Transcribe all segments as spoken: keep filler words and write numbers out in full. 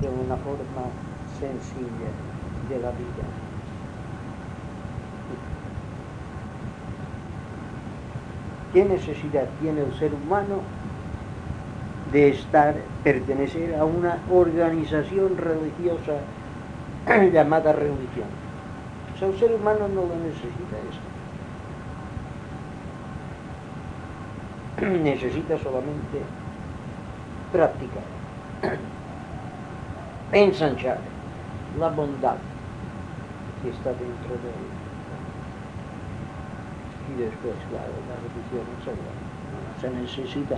de una forma sencilla de la vida. ¿Qué necesidad tiene el ser humano de estar, pertenecer a una organización religiosa llamada religión? O sea, el ser humano no lo necesita esto. Necesita solamente practicar, ensanchar la bondad que está dentro de él. Y después, claro, la religión no se necesita.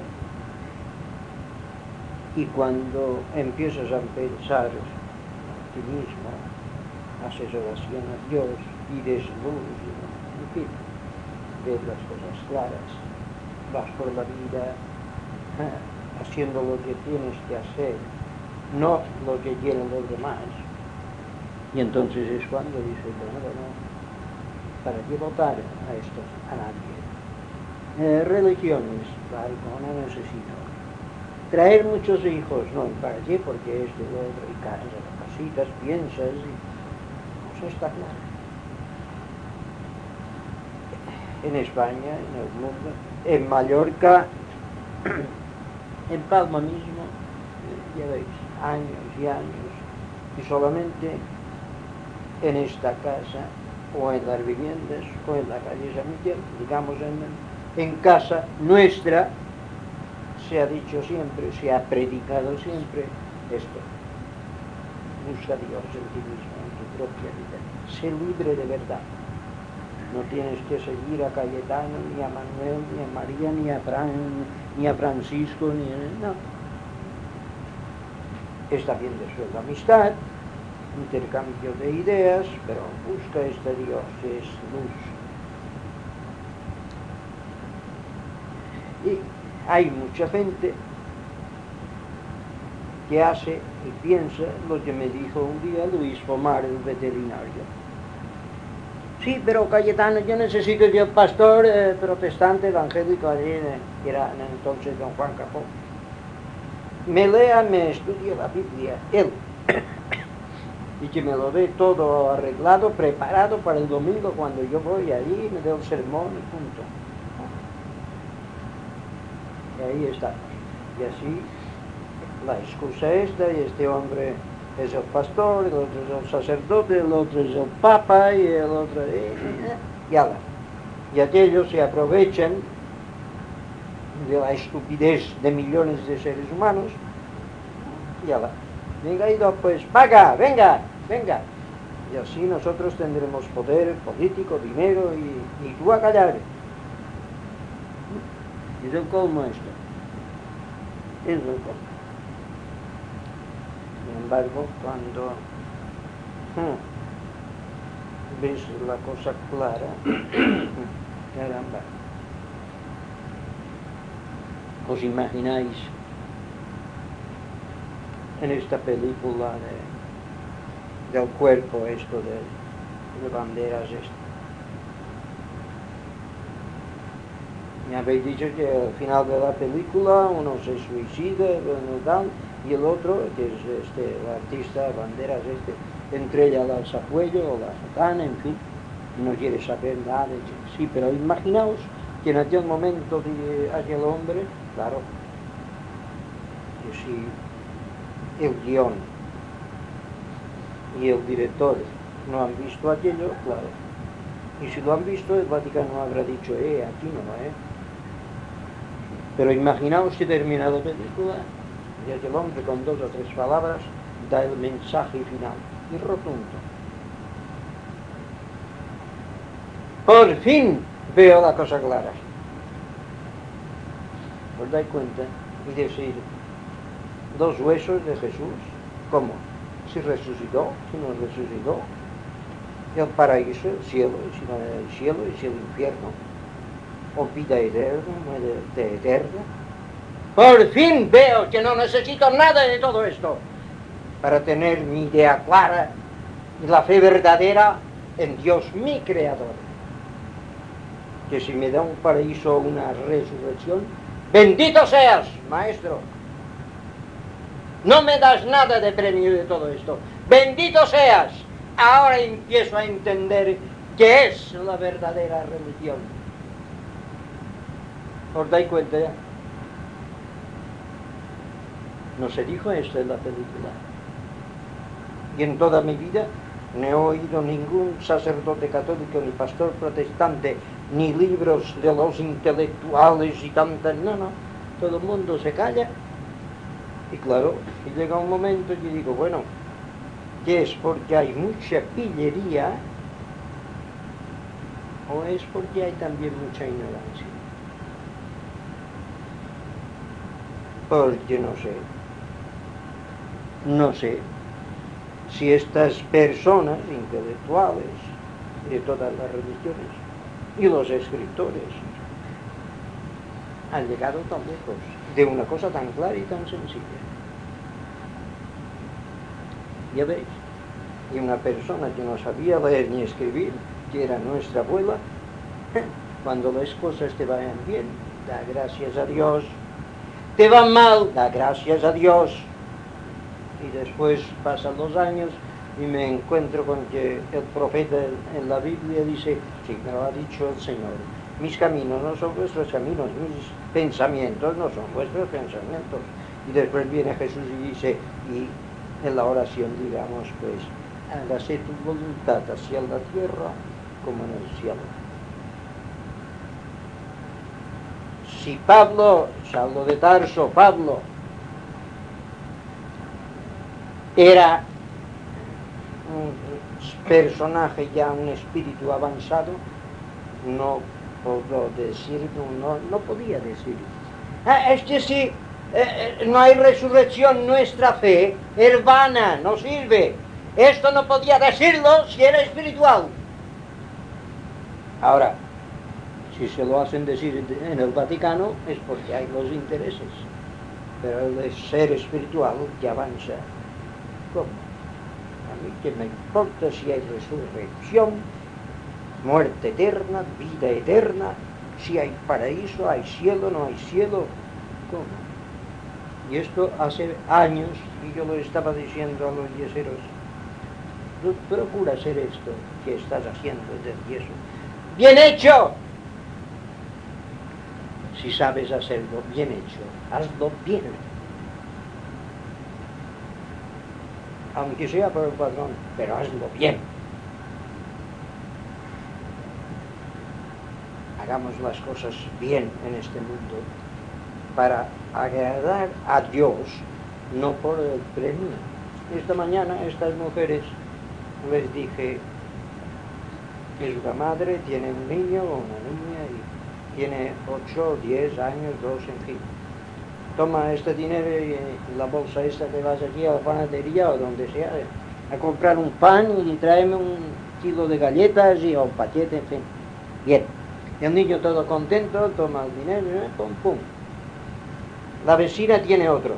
Y cuando empiezas a pensar a ti mismo, haces oración a Dios, pides luz, en fin, ves las cosas claras, vas por la vida haciendo lo que tienes que hacer, no lo que quieren los demás. Y entonces es cuando dices, bueno, bueno, ¿para qué votar a estos, a nadie? Eh, religiones, claro, no necesito. Traer muchos hijos, no, ¿para qué? Porque esto, lo otro, y casas, casitas, piensas, y eso está claro. En España, en el mundo, en Mallorca, en Palma mismo, ya veis, años y años, y solamente en esta casa, o en las viviendas, o en la calle San Miguel, digamos en, en casa nuestra, se ha dicho siempre, se ha predicado siempre esto: busca a Dios en ti mismo, en tu propia vida, sé libre de verdad. No tienes que seguir a Cayetano, ni a Manuel, ni a María, ni a Fran, ni a Francisco, ni a... no. Está bien después la amistad, intercambio de ideas, pero busca este Dios que es luz. Y hay mucha gente que hace y piensa lo que me dijo un día Luis Pomar, el veterinario. Sí, pero Cayetano, yo necesito que el pastor eh, protestante evangélico, que era entonces don Juan Capó, me lea, me estudie la Biblia, él, y que me lo dé todo arreglado, preparado para el domingo cuando yo voy allí, me dé el sermón y punto. Y ahí estamos. Y así, la excusa esta, y este hombre es el pastor, el otro es el sacerdote, el otro es el papa, y el otro... Y, ala. Y aquellos se aprovechan de la estupidez de millones de seres humanos, y ala. Venga, ido, pues, paga, venga, venga. Y así nosotros tendremos poder político, dinero, y, y tú a callar. Es el colmo esto. Es el colmo. Sin embargo, cuando hmm, ves la cosa clara, caramba, ¿os imagináis en esta película de, del cuerpo esto de, de banderas esto? Me habéis dicho que al final de la película uno se suicida, bueno, tal, y el otro, que es este, el artista banderas este, entrega la alzacuello o la sotana, en fin, y no quiere saber nada. Sí, pero imaginaos que en aquel momento de aquel hombre, claro, que si el guión y el director no han visto aquello, claro, y si lo han visto, el Vaticano habrá dicho, eh, aquí no, eh. Pero imaginaos que termina la película y aquel hombre con dos o tres palabras da el mensaje final y rotundo. Por fin veo la cosa clara. ¿Os dais cuenta? Y decir, dos huesos de Jesús, ¿cómo? Si resucitó, si no resucitó, el paraíso, el cielo, y si no era el cielo, y si el infierno, o vida eterna, muerte eterna. Por fin veo que no necesito nada de todo esto para tener mi idea clara y la fe verdadera en Dios mi Creador. Que si me da un paraíso o una resurrección, bendito seas, Maestro. no me das nada de premio de todo esto. Bendito seas. Ahora empiezo a entender qué es la verdadera religión. ¿Os dais cuenta ya? No se dijo esto en la película. Y en toda mi vida no he oído ningún sacerdote católico, ni pastor protestante, ni libros de los intelectuales y tantas. No, no. Todo el mundo se calla. Y claro, y llega un momento y digo, bueno, ¿qué es porque hay mucha pillería o es porque hay también mucha ignorancia? Porque no sé, no sé si estas personas intelectuales de todas las religiones y los escritores han llegado tan lejos de una cosa tan clara y tan sencilla. Ya veis, y una persona que no sabía leer ni escribir, que era nuestra abuela, cuando las cosas te vayan bien, da gracias a Dios. Te van mal, da gracias a Dios. Y después pasan los años y me encuentro con que el profeta en la Biblia dice, sí, me lo ha dicho el Señor, mis caminos no son vuestros caminos, mis pensamientos no son vuestros pensamientos. Y después viene Jesús y dice, y en la oración digamos, pues, hágase tu voluntad hacia la tierra como en el cielo. Si Pablo, Saulo de Tarso, Pablo, era un personaje ya, un espíritu avanzado, no puedo decir, no, no podía decir. Ah, es que si eh, no hay resurrección, nuestra fe es vana, no sirve. Esto no podía decirlo si era espiritual. Ahora, si se lo hacen decir en el Vaticano es porque hay los intereses. Pero el ser espiritual que avanza, ¿cómo? A mí que me importa si hay resurrección, muerte eterna, vida eterna, si hay paraíso, hay cielo, no hay cielo, ¿cómo? Y esto hace años, y yo lo estaba diciendo a los yeseros, procura hacer esto que estás haciendo del yeso. ¡Bien hecho! Si sabes hacerlo bien hecho, hazlo bien. Aunque sea por el patrón, pero hazlo bien. Hagamos las cosas bien en este mundo para agradar a Dios, no por el premio. Esta mañana estas mujeres les dije, es una madre, tiene un niño o una niña y tiene ocho, diez años, dos, en fin. Toma este dinero y la bolsa esta que vas aquí a la panadería o donde sea, a comprar un pan y tráeme un kilo de galletas y un paquete, en fin. Bien. Y el niño todo contento, toma el dinero, ¿eh? Pum, pum. La vecina tiene otro.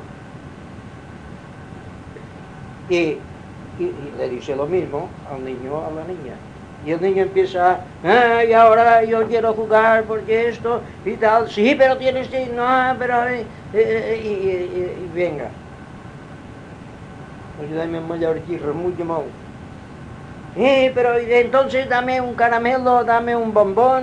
Y, y, y le dice lo mismo al niño o a la niña. Y el niño empieza, ah, y ahora yo quiero jugar porque esto y tal. Sí, pero tienes que, no, pero, eh, eh, y, y, y, y venga. Pues dame un mallorquirro, mucho mal. Eh, pero entonces dame un caramelo, dame un bombón.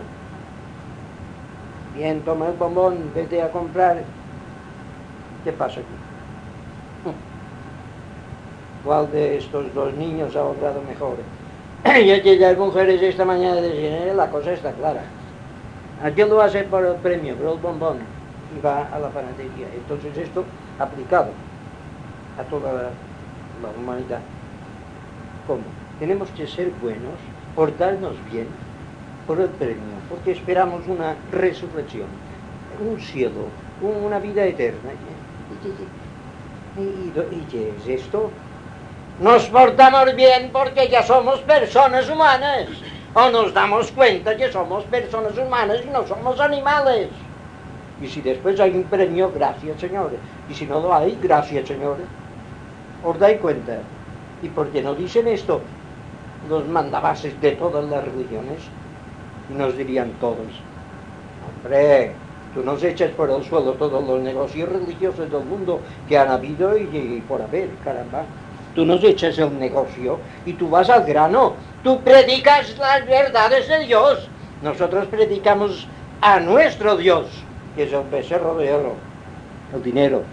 Bien, toma el bombón, vete a comprar. ¿Qué pasa aquí? ¿Cuál de estos dos niños ha obrado mejor? Y aquellas mujeres esta mañana decían, eh, la cosa está clara. Aquel lo hace por el premio, por el bombón, y va a la panadería. Entonces esto aplicado a toda la, la humanidad. ¿Cómo? Tenemos que ser buenos, portarnos bien por el premio, porque esperamos una resurrección, un cielo, una vida eterna. ¿Y, y, y, y qué es esto? Nos portamos bien porque ya somos personas humanas, o nos damos cuenta que somos personas humanas y no somos animales. Y si después hay un premio, gracias, señores. Y si no lo hay, gracias, señores. ¿Os dais cuenta? ¿Y por qué no dicen esto los mandabases de todas las religiones? Y nos dirían todos, hombre, Tú no echas por el suelo todos los negocios religiosos del mundo que han habido y, y por haber, caramba. Tú nos echas el negocio y tú vas al grano. Tú predicas las verdades de Dios. Nosotros predicamos a nuestro Dios, que es el becerro de oro, el dinero,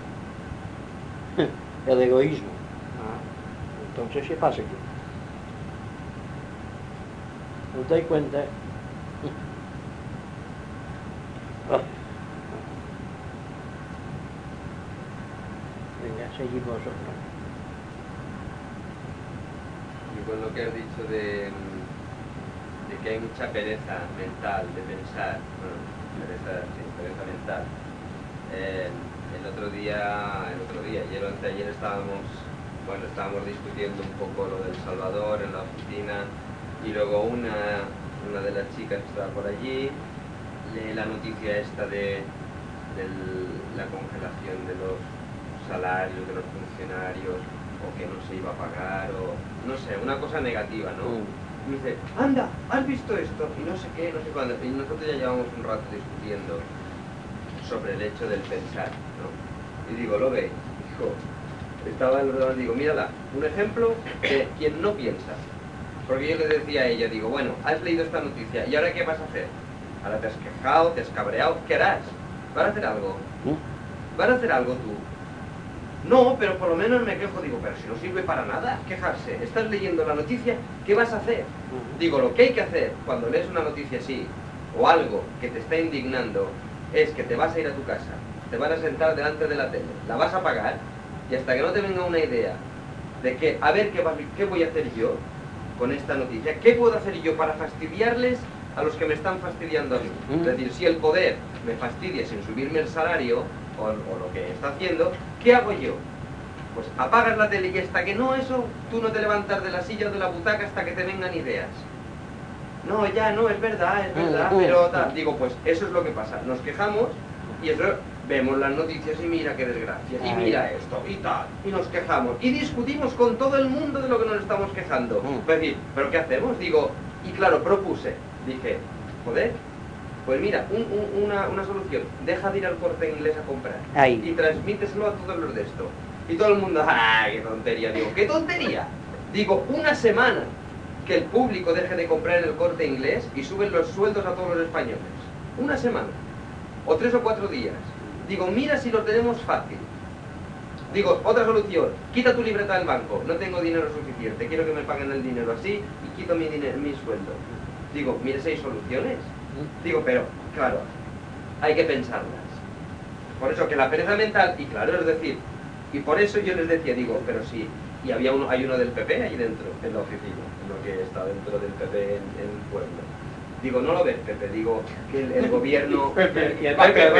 el egoísmo. Ah, entonces, ¿qué pasa aquí? ¿No te das cuenta? Oh. Venga, seguimos vosotros. Y con lo que has dicho de, de que hay mucha pereza mental de pensar, bueno, pereza, sí, pereza mental. Eh, el otro día, el otro día, ayer o anteayer estábamos, bueno, estábamos discutiendo un poco lo del Salvador en la oficina y luego una, una de las chicas que estaba por allí lee la noticia esta de, de la congelación de los salarios de los funcionarios, o que no se iba a pagar, o no sé, una cosa negativa, ¿no? Mm. Y dice, anda, ¿has visto esto? Y no sé qué, no sé cuándo. Y nosotros ya llevamos un rato discutiendo sobre el hecho del pensar, ¿no? Y digo, lo ve, hijo, estaba en el ordenador, digo, mírala, un ejemplo de quien no piensa. Porque yo le decía a ella, digo, bueno, has leído esta noticia, ¿y ahora qué vas a hacer? Ahora te has quejado, te has cabreado, ¿qué harás? ¿Vas a hacer algo? ¿Vas a hacer algo tú? No, pero por lo menos me quejo, digo, pero si no sirve para nada quejarse. Estás leyendo la noticia, ¿qué vas a hacer? Digo, lo que hay que hacer cuando lees una noticia así, o algo que te está indignando, es que te vas a ir a tu casa, te vas a sentar delante de la tele, la vas a apagar, y hasta que no te venga una idea de que, a ver, ¿qué, va, qué voy a hacer yo con esta noticia? ¿Qué puedo hacer yo para fastidiarles a los que me están fastidiando a mí? Es decir, si el poder me fastidia sin subirme el salario, o, o lo que está haciendo, ¿qué hago yo? Pues apagas la tele y hasta que no eso, tú no te levantas de la silla o de la butaca hasta que te vengan ideas. No, ya, no, es verdad, es verdad, pero tal. Digo, pues eso es lo que pasa. Nos quejamos y eso, vemos las noticias y mira qué desgracia, y mira esto, y tal, y nos quejamos. Y discutimos con todo el mundo de lo que nos estamos quejando. Es decir, ¿pero qué hacemos? Digo, y claro, propuse, dije, joder, pues mira, un, un, una, una solución, deja de ir al Corte Inglés a comprar. Ahí. Y transmíteselo a todos los de esto. Y todo el mundo, ¡ah, qué tontería! Digo, ¿qué tontería? Digo, una semana que el público deje de comprar en el Corte Inglés y suben los sueldos a todos los españoles. Una semana. O tres o cuatro días. Digo, mira si lo tenemos fácil. Digo, otra solución, quita tu libreta del banco, no tengo dinero suficiente, quiero que me paguen el dinero así y quito mi, dinero, mi sueldo. Digo, mire, seis soluciones. Digo, pero, claro, hay que pensarlas. Por eso que la pereza mental, y claro, es decir, y por eso yo les decía, digo, pero sí, y había uno, hay uno del P P ahí dentro, en la oficina, uno que está dentro del P P en, en el pueblo. Digo, no lo ves, Pepe, digo, que el, el gobierno... Pepe, y el Pepe,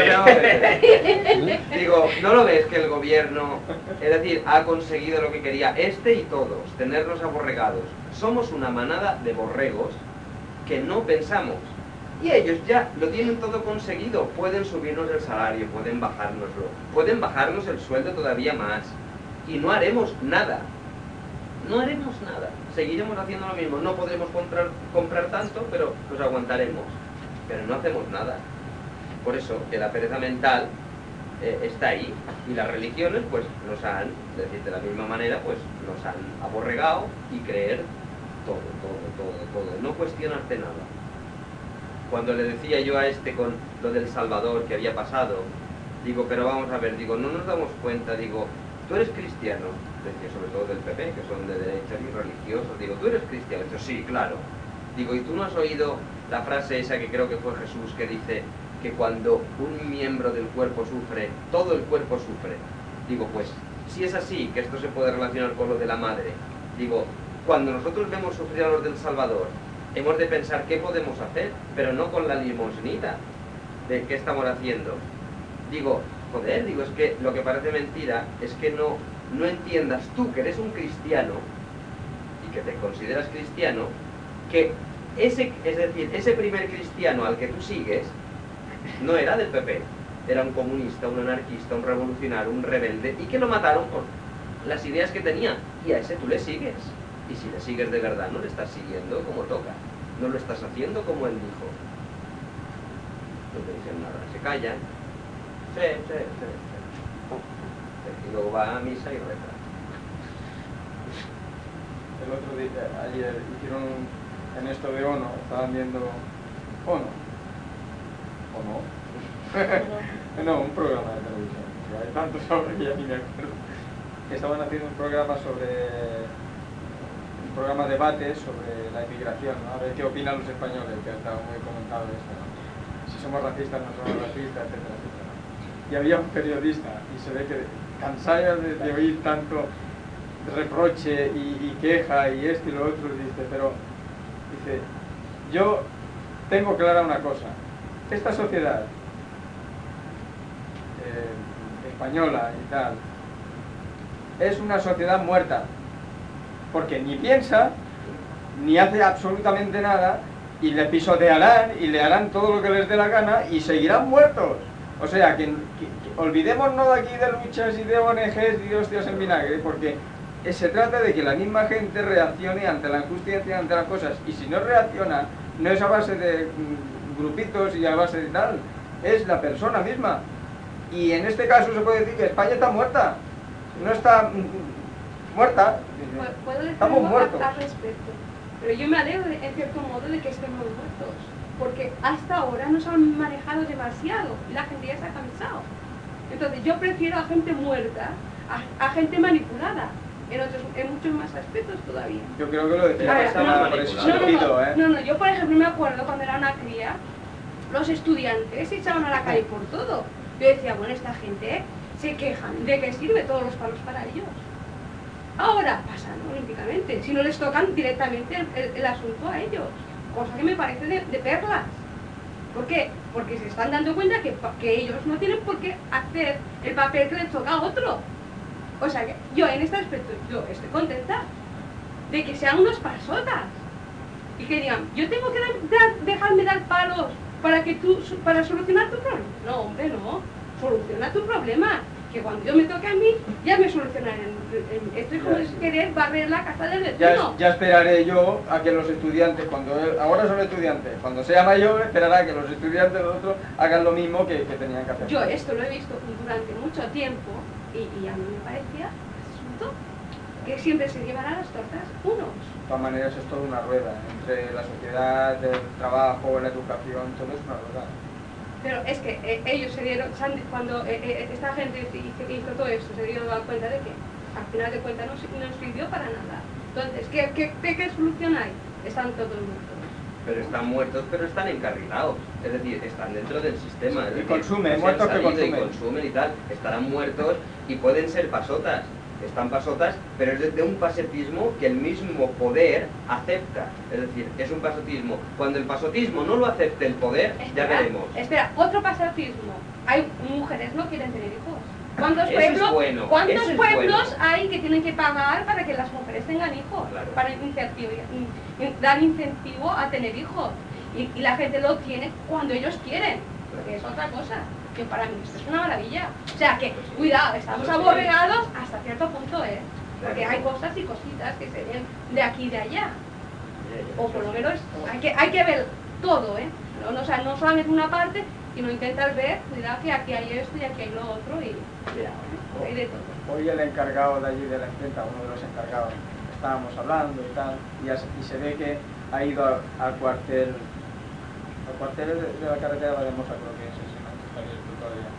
Pepe. Digo, no lo ves que el gobierno, es decir, ha conseguido lo que quería este y todos, tenernos aborregados. Somos una manada de borregos que no pensamos. Y ellos ya lo tienen todo conseguido. Pueden subirnos el salario, pueden bajárnoslo, pueden bajarnos el sueldo todavía más. Y no haremos nada. No haremos nada. Seguiremos haciendo lo mismo. No podremos comprar, comprar tanto, pero nos aguantaremos. Pero no hacemos nada. Por eso que la pereza mental eh, está ahí. Y las religiones pues nos han, es decir, de la misma manera, pues nos han aborregado y creer todo, todo, todo, todo. No cuestionarte nada. Cuando le decía yo a este con lo del Salvador que había pasado, digo, pero vamos a ver, digo, no nos damos cuenta, digo, tú eres cristiano, decía sobre todo del P P, que son de derecha y religiosos, digo, tú eres cristiano, digo, sí, claro. Digo, ¿y tú no has oído la frase esa que creo que fue Jesús que dice que cuando un miembro del cuerpo sufre, todo el cuerpo sufre? Digo, pues, si es así, que esto se puede relacionar con lo de la madre, digo, cuando nosotros vemos sufrir a los del Salvador, hemos de pensar qué podemos hacer, pero no con la limosnita de qué estamos haciendo. Digo, joder, digo, es que lo que parece mentira es que no, no entiendas tú que eres un cristiano y que te consideras cristiano, que ese, es decir, ese primer cristiano al que tú sigues no era del P P, era un comunista, un anarquista, un revolucionario, un rebelde, y que lo mataron por las ideas que tenía, y a ese tú le sigues. Y si le sigues de verdad, no le estás siguiendo como toca, no lo estás haciendo como él dijo. no te dicen nada, se callan, sí, sí, sí, sí. Y luego va a misa y reza. El otro día, ayer, hicieron un, en esto de ONO, estaban viendo ONO, ¿o no? No, un programa de televisión, hay tantos ahora que ya ni me acuerdo. Estaban haciendo un programa sobre, un programa de debate sobre la inmigración, ¿no? A ver qué opinan los españoles, que ha estado muy comentado esto, ¿no? Si somos racistas, no somos racistas, etcétera, etcétera, ¿no? Y había un periodista, y se ve que cansado de, de oír tanto reproche y, y queja y esto y lo otro, dice, pero dice, yo tengo clara una cosa, esta sociedad eh, española y tal es una sociedad muerta, porque ni piensa ni hace absolutamente nada y le pisotearán y le harán todo lo que les dé la gana y seguirán muertos. O sea, que, que, que olvidémonos de aquí de luchas y de O N Ges y de hostias en vinagre, porque se trata de que la misma gente reaccione ante la injusticia y ante las cosas, y si no reacciona, no es a base de mm, grupitos y a base de tal, es la persona misma. Y en este caso se puede decir que España está muerta, no está mm, muerta, ¿Puedo decir estamos algo muertos. al respecto? Pero yo me alegro, de, en cierto modo, de que estemos muertos, porque hasta ahora nos han manejado demasiado y la gente ya se ha cansado. Entonces yo prefiero a gente muerta, a, a gente manipulada. En, otros, en muchos más aspectos todavía. Yo creo que lo decía Ver, pasaba no, por ese no, no, sentido, no, ¿eh? no, no, yo por ejemplo me acuerdo cuando era una cría, los estudiantes se echaban a la calle por todo. Yo decía, bueno, esta gente se quejan, ¿de qué sirve todos los palos para ellos? Ahora pasan olímpicamente, si no les tocan directamente el, el, el asunto a ellos, cosa que me parece de, de perlas. ¿Por qué? Porque se están dando cuenta que, que ellos no tienen por qué hacer el papel que les toca a otro. O sea que yo en este aspecto yo estoy contenta de que sean unos pasotas y que digan, yo tengo que dar, dar, dejarme dar palos para que tú para solucionar tu problema. No, hombre, no, soluciona tu problema, que cuando yo me toque a mí ya me solucionaré. Esto es como es querer barrer la casa del vecino. Ya, ya esperaré yo a que los estudiantes, cuando ahora son estudiantes, cuando sea mayor esperará que los estudiantes de otros hagan lo mismo que, que tenían que hacer. Yo esto lo he visto durante mucho tiempo. Y, y a mí me parecía asunto que siempre se llevarán las tortas unos. De todas maneras es toda una rueda, entre la sociedad, el trabajo, la educación, todo es una rueda. Pero es que eh, ellos se dieron, cuando eh, eh, esta gente hizo, hizo todo esto, se dieron cuenta de que al final de cuentas no, no sirvió para nada. Entonces, ¿qué, qué, qué, qué solución hay? Están todos muertos. Pero están muertos, pero están encarrilados. Es decir, están dentro del sistema. Es Y decir, consumen, se muertos han que salido y consumen. consumen y tal. Estarán muertos y pueden ser pasotas. Están pasotas, pero es de un pasotismo que el mismo poder acepta. Es decir, es un pasotismo. Cuando el pasotismo no lo acepte el poder, Espera, ya veremos. Espera, otro pasotismo. Hay mujeres no quieren tener hijos. ¿Cuántos Eso pueblos, es bueno, ¿cuántos eso es pueblos bueno. hay que tienen que pagar para que las mujeres tengan hijos? Claro. Para incentivo, dar incentivo a tener hijos. Y, y la gente lo tiene cuando ellos quieren, porque es otra cosa. Que para mí esto es una maravilla. O sea que, cuidado, estamos aborregados hasta cierto punto, ¿eh? Porque hay cosas y cositas que se ven de aquí y de allá. O por lo menos hay que, hay que ver todo, ¿eh? No, no, o sea, no solamente una parte, sino intentar ver, cuidado que aquí hay esto y aquí hay lo otro y cuidado, ¿eh? Hay de todo. Hoy el encargado de allí de la imprenta, uno de los encargados, estábamos hablando y tal, y, ya se, y se ve que ha ido al, al cuartel, al cuartel de, de la carretera de Valdemosa, creo que es ese, ¿no? Está abierto todavía.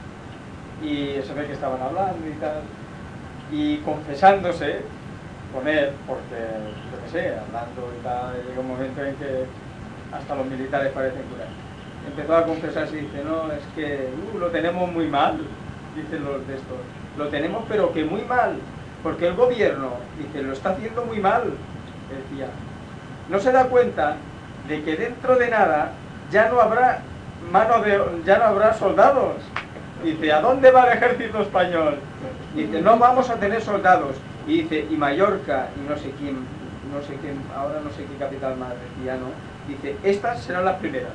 Y se ve que estaban hablando y tal, y confesándose con él, porque, yo qué sé, hablando y tal, llega un momento en que hasta los militares parecen curar. Empezó a confesarse y dice, no, es que uh, lo tenemos muy mal, dicen los de estos, lo tenemos pero que muy mal, porque el gobierno, dice, lo está haciendo muy mal, decía, no se da cuenta de que dentro de nada ya no habrá mano de, ya no habrá soldados, dice, ¿a dónde va el ejército español? Dice, no vamos a tener soldados, y dice, y Mallorca, y no sé quién, no sé quién, ahora no sé qué capital más decía, ¿no? Dice, estas serán las primeras.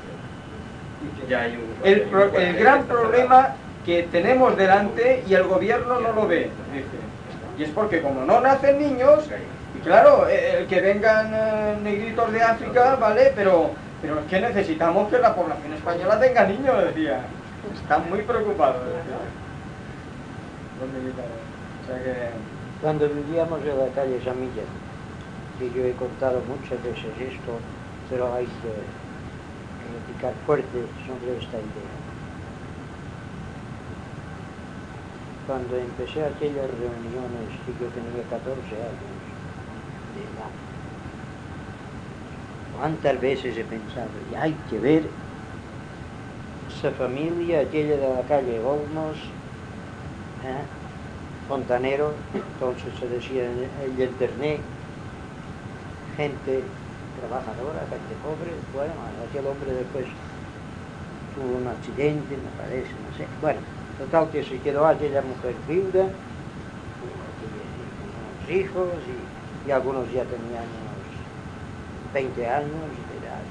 Dice, Ya hay un, el, hay un pro, cuartel el gran que está problema cerrado. que tenemos delante y el gobierno no lo ve, dice. Y es porque como no nacen niños, y claro, el que vengan eh, negritos de África, ¿vale? Pero pero es que necesitamos que la población española tenga niños, decía. Están muy preocupados, decía. Los militares. O sea que... Cuando vivíamos en la calle San Miguel, que yo he contado muchas veces esto, pero hay que criticar fuerte sobre esta idea. Cuando empecé aquellas reuniones, que yo tenía catorce años de edad, ¿cuántas veces he pensado? Y hay que ver esa familia, aquella de la calle Olmos, ¿eh? Fontanero, entonces se decía en el internet, gente trabajadora, gente pobre. Bueno, aquel hombre después tuvo un accidente, me parece, no sé. Bueno, total que se quedó aquella mujer viuda, unos hijos y, y algunos ya tenían unos veinte años de edad.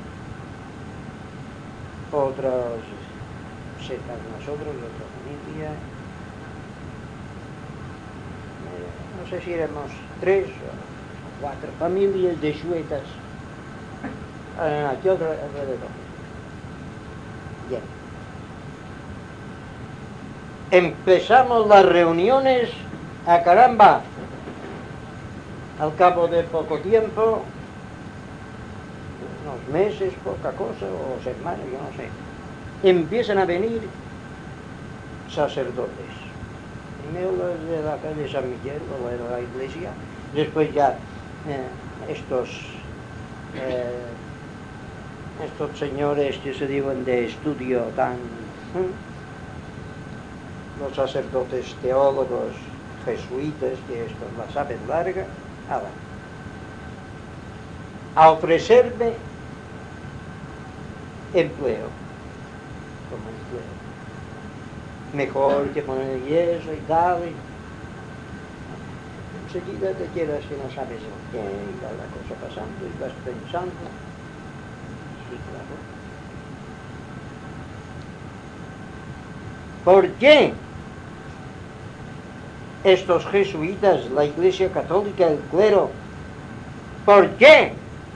Otros cerca de nosotros, de otra familia. No sé si éramos tres o cuatro familias de chuetas aquí alrededor. Bien. Empezamos las reuniones a caramba. Al cabo de poco tiempo, unos meses, poca cosa, o semanas, yo no sé, empiezan a venir sacerdotes. Primero los de la calle San Miguel, o de la iglesia, después ya eh, estos eh, estos señores que se digan de estudio tan ¿eh? los sacerdotes teólogos jesuitas, que esto la saben larga, ahora, a ofrecerme empleo, como empleo. Mejor que poner yeso y tal. Y... enseguida te quedas que no sabes qué, y va la cosa pasando, y vas pensando. Sí, claro. ¿Por qué estos jesuitas, la Iglesia Católica, el clero, por qué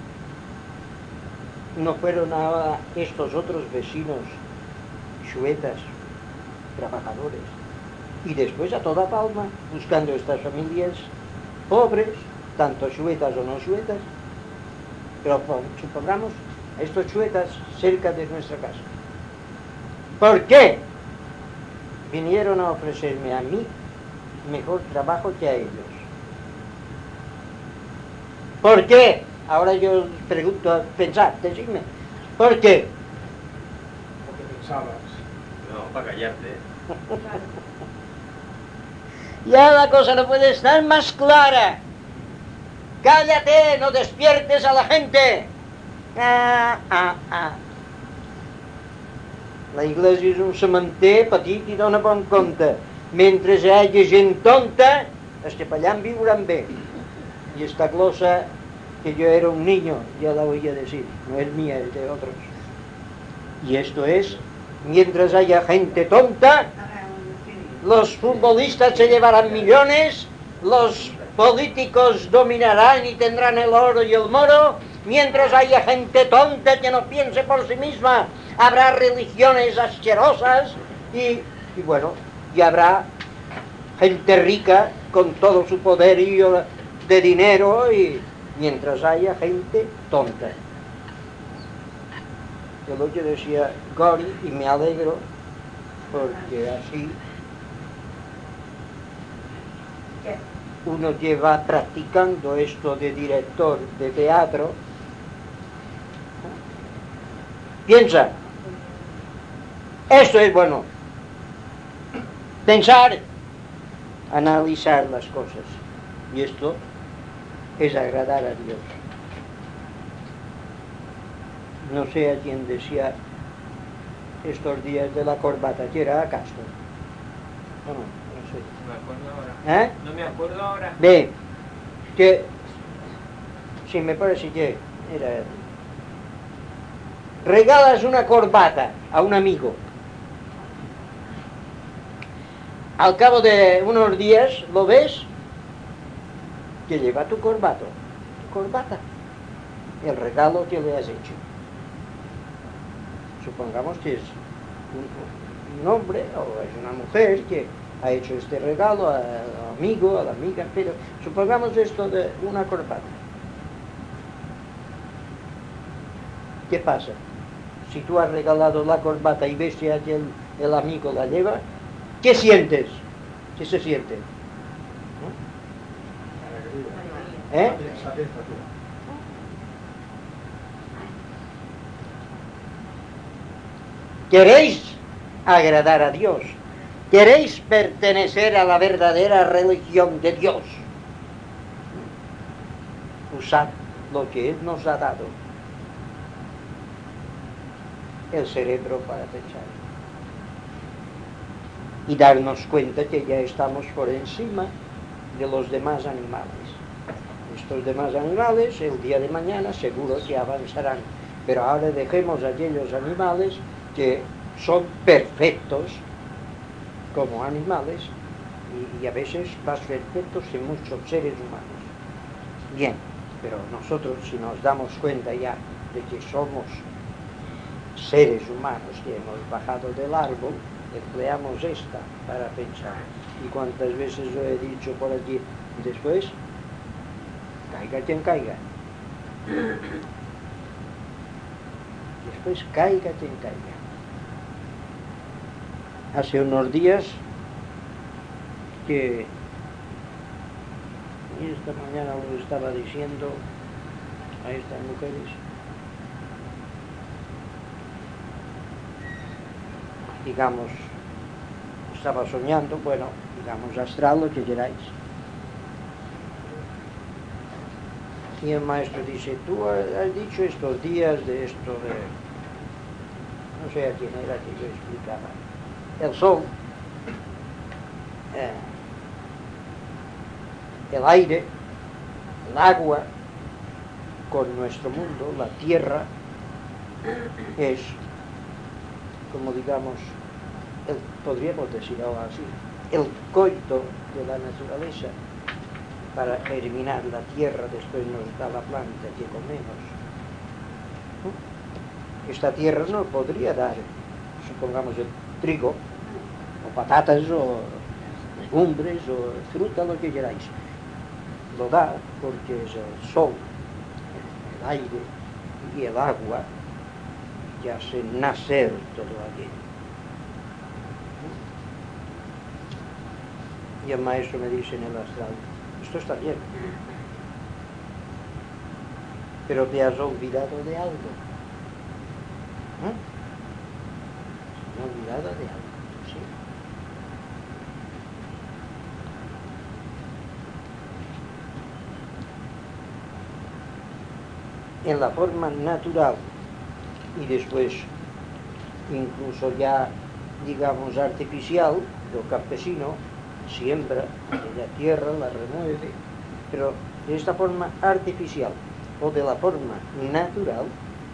no fueron a estos otros vecinos chuetas, trabajadores, y después a toda Palma, buscando estas familias pobres, tanto chuetas o no chuetas, pero supongamos estos chuetas cerca de nuestra casa? ¿Por qué vinieron a ofrecerme a mí mejor trabajo que a ellos? ¿Por qué? Ahora yo pregunto a pensar, decidme, ¿por qué? Porque pensabas. No, para callarte. Ya la cosa no puede estar más clara. Cállate, no despiertes a la gente. Ah, ah, ah. La iglesia és un cementer petit i dona bon compte. Mentre hi hagi gent tonta, els capellans viuran bé. Y esta glosa, que yo era un niño, ya la oía decir, no es mía, es de otros. Y esto es, mientras haya gente tonta, los futbolistas se llevarán millones, los políticos dominarán y tendrán el oro y el moro. Mientras haya gente tonta que no piense por sí misma, habrá religiones asquerosas y, y bueno, y habrá gente rica con todo su poderío de dinero, y mientras haya gente tonta. Yo lo que decía Gori, y me alegro, porque así uno que va practicando esto de director de teatro, piensa, esto es bueno, pensar, analizar las cosas, y esto es agradar a Dios. No sé a quién decía estos días de la corbata, que era acaso, no, no, no sé. No me acuerdo ahora. ¿Eh? No me acuerdo ahora. Ve, que, sí, me parece que era, regalas una corbata a un amigo, al cabo de unos días lo ves que lleva tu corbata, tu corbata, el regalo que le has hecho. supongamos que es un, un hombre o es una mujer que ha hecho este regalo al amigo, a la amiga, pero supongamos esto de una corbata. ¿Qué pasa? Si tú has regalado la corbata y ves que aquel, el amigo la lleva, ¿qué sientes? ¿Qué se siente? ¿Eh? ¿Queréis agradar a Dios? ¿Queréis pertenecer a la verdadera religión de Dios? Usad lo que Él nos ha dado, el cerebro para pensar, y darnos cuenta que ya estamos por encima de los demás animales. Estos demás animales el día de mañana seguro que avanzarán, pero ahora dejemos a aquellos animales que son perfectos como animales y, y a veces más perfectos que muchos seres humanos. Bien, pero nosotros, si nos damos cuenta ya de que somos seres humanos que hemos bajado del árbol, empleamos esta para pensar. Y cuántas veces lo he dicho por aquí, después caiga quien caiga, después caiga quien caiga. Hace unos días que, y esta mañana lo estaba diciendo a estas mujeres, digamos, estaba soñando, bueno, digamos astral, lo que queráis. Y el maestro dice, tú has dicho estos días de esto de, no sé a quién era que yo explicaba, el sol, eh, el aire, el agua, con nuestro mundo, la tierra, es, como digamos, el, podríamos decir ahora así, el coito de la naturaleza. Para germinar la tierra, después nos da la planta que comemos. Esta tierra no podría dar, supongamos, el trigo, o patatas, o legumbres, o fruta, lo que queráis. Lo da porque es el sol, el aire y el agua que hacen nacer todo aquello. Y el maestro me dice en el astral, esto está bien, pero te has olvidado de algo. ¿Eh? Me he olvidado de algo, ¿sí? En la forma natural y después incluso ya, digamos, artificial, lo campesino siembra la tierra, la remueve, pero de esta forma artificial o de la forma natural,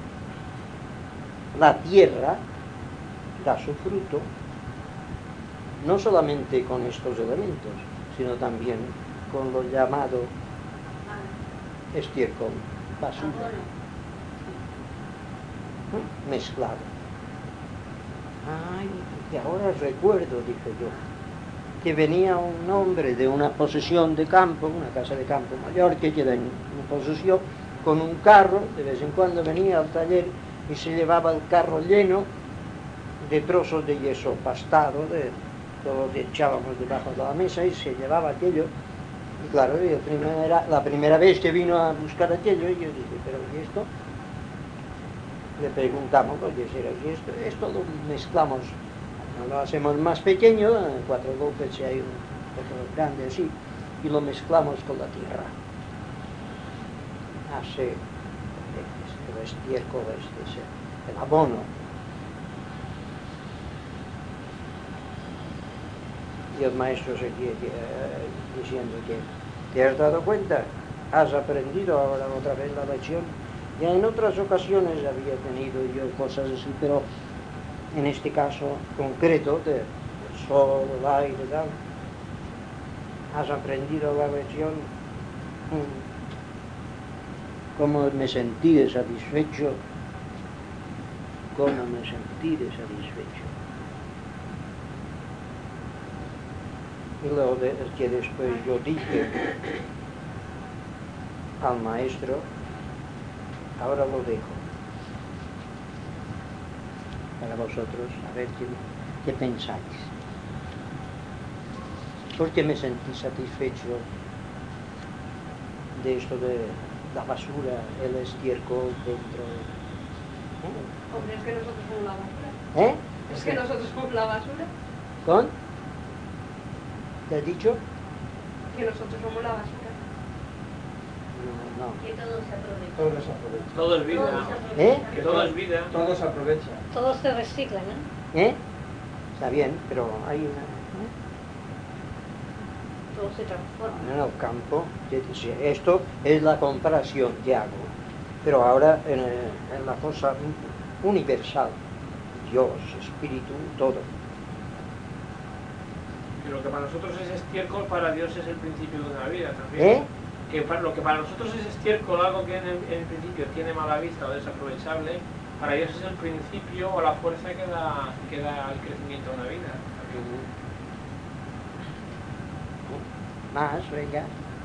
la tierra da su fruto, no solamente con estos elementos, sino también con lo llamado estiércol, basura, ¿eh? Mezclado. Ay, y ahora recuerdo, dije yo, que venía un hombre de una posesión de campo, una casa de campo mayor que queda en posesión, con un carro, de vez en cuando venía al taller y se llevaba el carro lleno de trozos de yeso pastado, de todo lo que echábamos debajo de la mesa, y se llevaba aquello. Y claro, la primera, la primera vez que vino a buscar aquello, yo dije, pero ¿y esto? Le preguntamos, oye, ¿y esto? Esto lo mezclamos. Lo hacemos más pequeño, cuatro golpes si hay un poco grande así, y lo mezclamos con la tierra. Hace el estiércol, este, el abono. Y el maestro seguía uh, diciendo que te has dado cuenta, has aprendido ahora otra vez la lección. Ya en otras ocasiones había tenido yo cosas así, pero en este caso concreto de, del sol, el aire y tal, has aprendido la lección. Cómo me sentí satisfecho cómo me sentí de satisfecho. Y luego de, que después yo dije al maestro, ahora lo dejo para vosotros, a ver qué, qué pensáis. Porque me sentí satisfecho de esto de la basura, el estiércol dentro. ¿Eh? Hombre, es que nosotros somos la basura. ¿Eh? Es que nosotros somos la basura. ¿Con? ¿Te has dicho? Que nosotros somos la basura. No, no. Que todo se aprovecha. Todo se aprovecha. Todo es vida. Todo se aprovecha. ¿Eh? Que todo es vida. Todo se aprovecha. Todo se recicla, ¿no? ¿Eh? Está bien, pero hay una... ¿eh? Todo se transforma. En el campo, esto es la comparación que hago, pero ahora en, en la cosa universal, Dios, Espíritu, todo. Que lo que para nosotros es estiércol, para Dios es el principio de una vida también. ¿Eh? Que para, lo que para nosotros es estiércol, algo que en el, en el principio tiene mala vista o desaprovechable, para Dios es el principio o la fuerza que da, que da el crecimiento de una vida. Más, venga.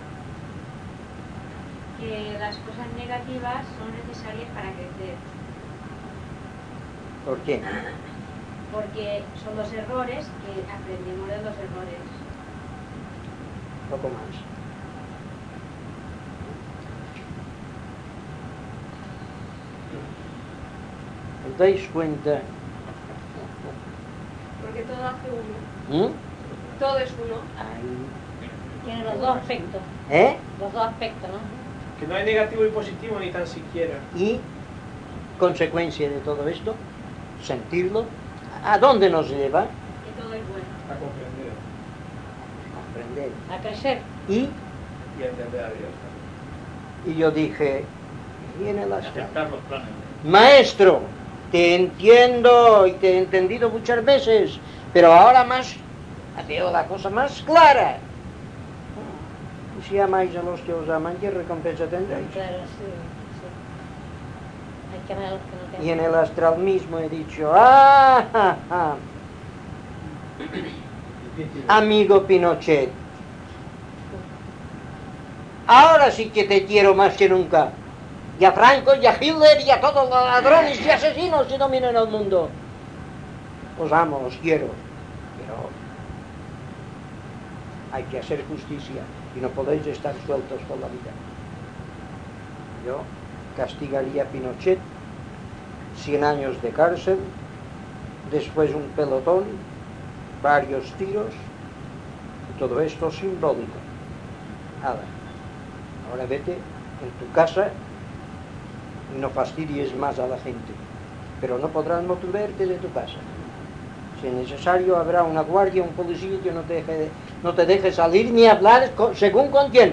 Que las cosas negativas son necesarias para crecer, ¿Por qué? porque son los errores que aprendemos de los errores. Poco más. ¿Os dais cuenta? Porque todo hace uno. ¿Mm? Todo es uno. Ahí. Tiene los dos aspectos. ¿Eh? Los dos aspectos, ¿no? Que no hay negativo y positivo ni tan siquiera. Y, consecuencia de todo esto, sentirlo, ¿a dónde nos lleva? Que todo es bueno. A comprender. Comprender. A crecer. Y, Y a entender a Dios también. y yo dije, viene la Aceptar los planes. Maestro, te entiendo y te he entendido muchas veces, pero ahora más, veo la cosa más clara. Si amáis a los que os aman, ¿qué recompensa tendréis? Claro, sí, sí. Hay que amar a los que no te Y en aman. el astral mismo he dicho, ¡ah! Ja, ja! Amigo Pinochet, ahora sí que te quiero más que nunca. Y a Franco, y a Hitler, y a todos los ladrones y asesinos que dominan el mundo. Os amo, os quiero, pero hay que hacer justicia y no podéis estar sueltos por la vida. Yo castigaría a Pinochet, cien años de cárcel, después un pelotón, varios tiros, y todo esto simbólico. Ahora, ahora vete en tu casa y no fastidies más a la gente, pero no podrán moverte de tu casa. Si es necesario, habrá una guardia, un policía que no te deje, no te deje salir ni hablar con, según con quién.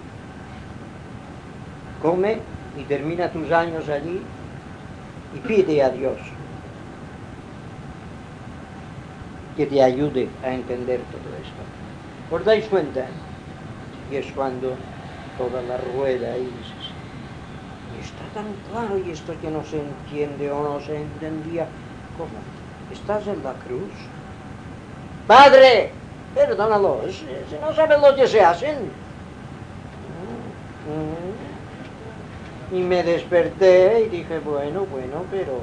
Come y termina tus años allí y pide a Dios que te ayude a entender todo esto. ¿Os dais cuenta? Y es cuando toda la rueda ahí dices, está tan claro y esto que no se entiende o no se entendía. ¿Cómo? ¿Estás en la cruz? Padre, perdónalo, si, si no sabes lo que se hacen. Y me desperté y dije, bueno, bueno, pero...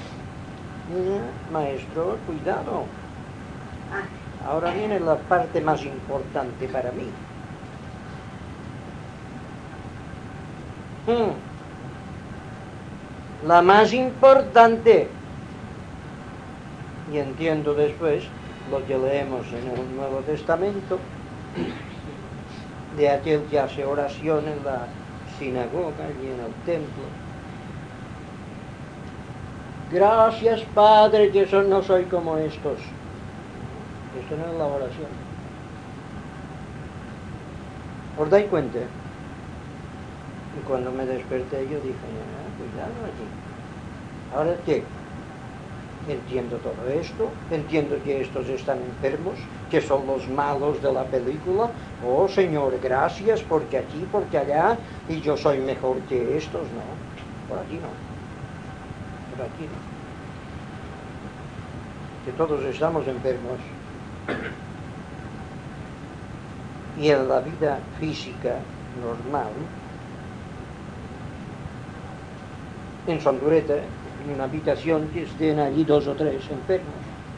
Maestro, cuidado. Ahora viene la parte más importante para mí. La más importante. Y entiendo después lo que leemos en el Nuevo Testamento de aquel que hace oración en la sinagoga y en el templo. Gracias, Padre, que yo no soy como estos. Esto no es la oración. ¿Os dais cuenta? Y cuando me desperté yo dije, ah, cuidado allí. ¿Ahora qué? Entiendo todo esto, entiendo que estos están enfermos, que son los malos de la película. Oh, Señor, gracias, porque aquí, porque allá, y yo soy mejor que estos. No, por aquí no. Por aquí no. que todos estamos enfermos, y en la vida física normal, en Sondureta, en una habitación que estén allí dos o tres enfermos,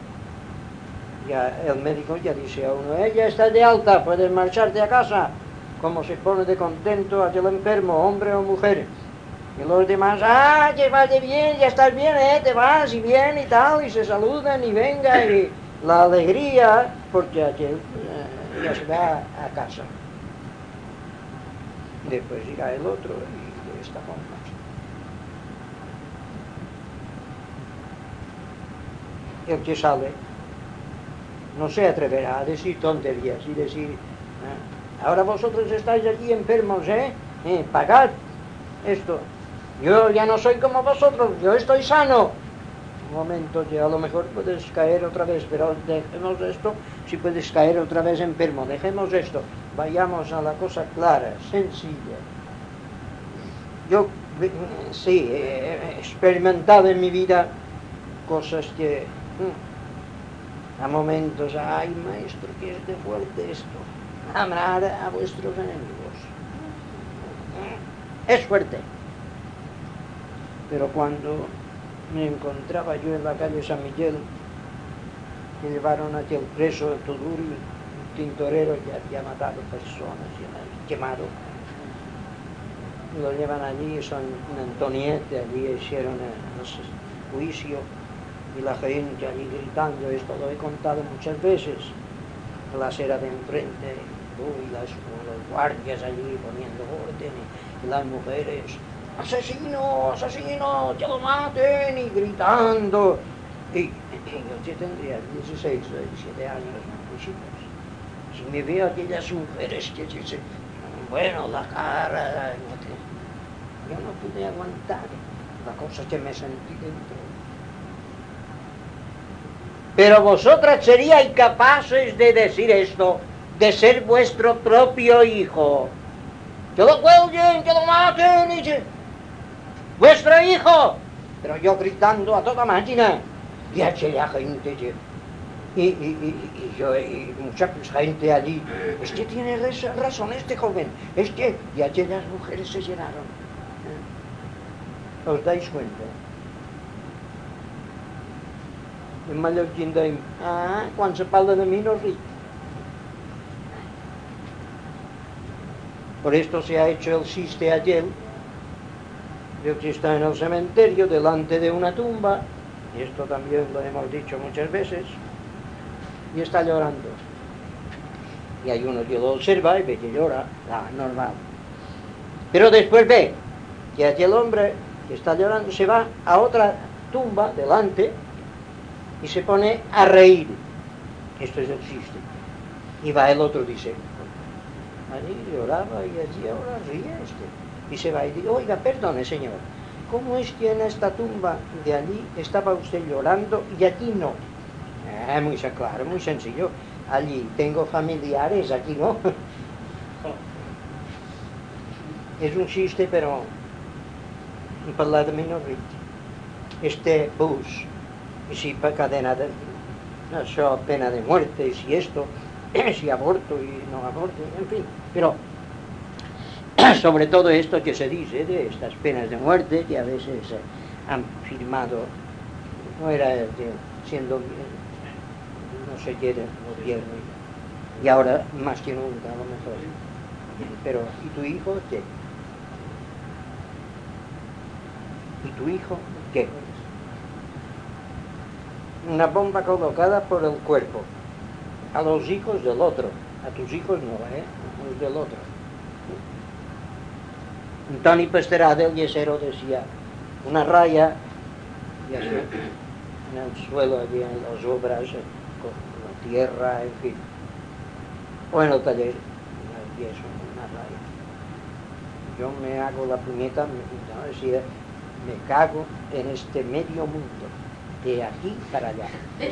ya el médico ya dice a uno, ella está de alta, puedes marcharte a casa. Como se pone de contento aquel enfermo, hombre o mujer. Y los demás, ah, que vaya bien, ya estás bien, eh, te vas y bien y tal, y se saludan y venga, y la alegría, porque aquel eh, ya se va a casa. Después irá el otro y de esta forma. El que sale no se atreverá a decir tonterías y decir, ah, ahora vosotros estáis aquí enfermos, ¿eh? eh pagad esto. Yo ya no soy como vosotros, yo estoy sano. Un momento, que a lo mejor puedes caer otra vez, pero dejemos esto, si puedes caer otra vez enfermo, dejemos esto, vayamos a la cosa clara, sencilla. Yo, sí, he experimentado en mi vida cosas que, a momentos, ay maestro, que es de fuerte esto, amar a vuestros enemigos. Es fuerte. Pero cuando me encontraba yo en la calle San Miguel, que llevaron a aquel preso, Tuduri, un tintorero que había matado personas y había quemado, lo llevan allí, son un Antoniete, allí hicieron el juicio, y la gente allí gritando, esto lo he contado muchas veces, la acera de enfrente, y las, los guardias allí poniendo orden, y las mujeres, asesino, asesino, que lo maten, y gritando. Y, y yo tendría dieciséis o diecisiete años, muchísimos. Si me veo aquellas mujeres que dicen, bueno, la cara, yo no pude aguantar la cosa que me sentí dentro. Pero vosotras seríais capaces de decir esto, de ser vuestro propio hijo. Que lo cuelguen, que lo maten, y que... vuestro hijo. Pero yo gritando a toda máquina, y aquella gente, y, y, y, y yo, y mucha gente allí, es que tiene razón este joven, es que, y aquellas mujeres se llenaron. ¿Eh? ¿Os dais cuenta? En mallorquín deim, ah, quan se parla de mi no ric. Por esto se ha hecho el chiste ayer, de que está en el cementerio, delante de una tumba, y esto también lo hemos dicho muchas veces, y está llorando. Y hay uno que lo observa y ve que llora, ah, normal. Pero después ve que aquel hombre que está llorando se va a otra tumba, delante, y se pone a reír. Esto es el chiste. Y va el otro, dice, allí lloraba y allí ahora ríe este. Y se va y dice, oiga, perdone señor, ¿cómo es que en esta tumba de allí estaba usted llorando y aquí no? Eh, muy claro, muy sencillo. Allí tengo familiares, aquí no. És un chiste, però parlar de mi no ric. Este bus, y si per cadena de... això, pena de muerte, y si esto, si aborto y no aborto, en fin. Pero sobre todo esto que se dice de estas penas de muerte que a veces eh, han firmado, no era de, siendo, no se quiere el gobierno, y ahora más que nunca a lo mejor. Pero, ¿y tu hijo qué? ¿Y tu hijo qué? Una bomba colocada por el cuerpo a los hijos del otro, a tus hijos no, ¿eh? A los del otro. Antoni Pasterada, el yesero, decía, una raya, y así, en el suelo, allí en las obras, con la tierra, en fin, o en el taller, en el yeso, una raya. Yo me hago la puñeta, me, no, decía, me cago en este medio mundo, de aquí para allá.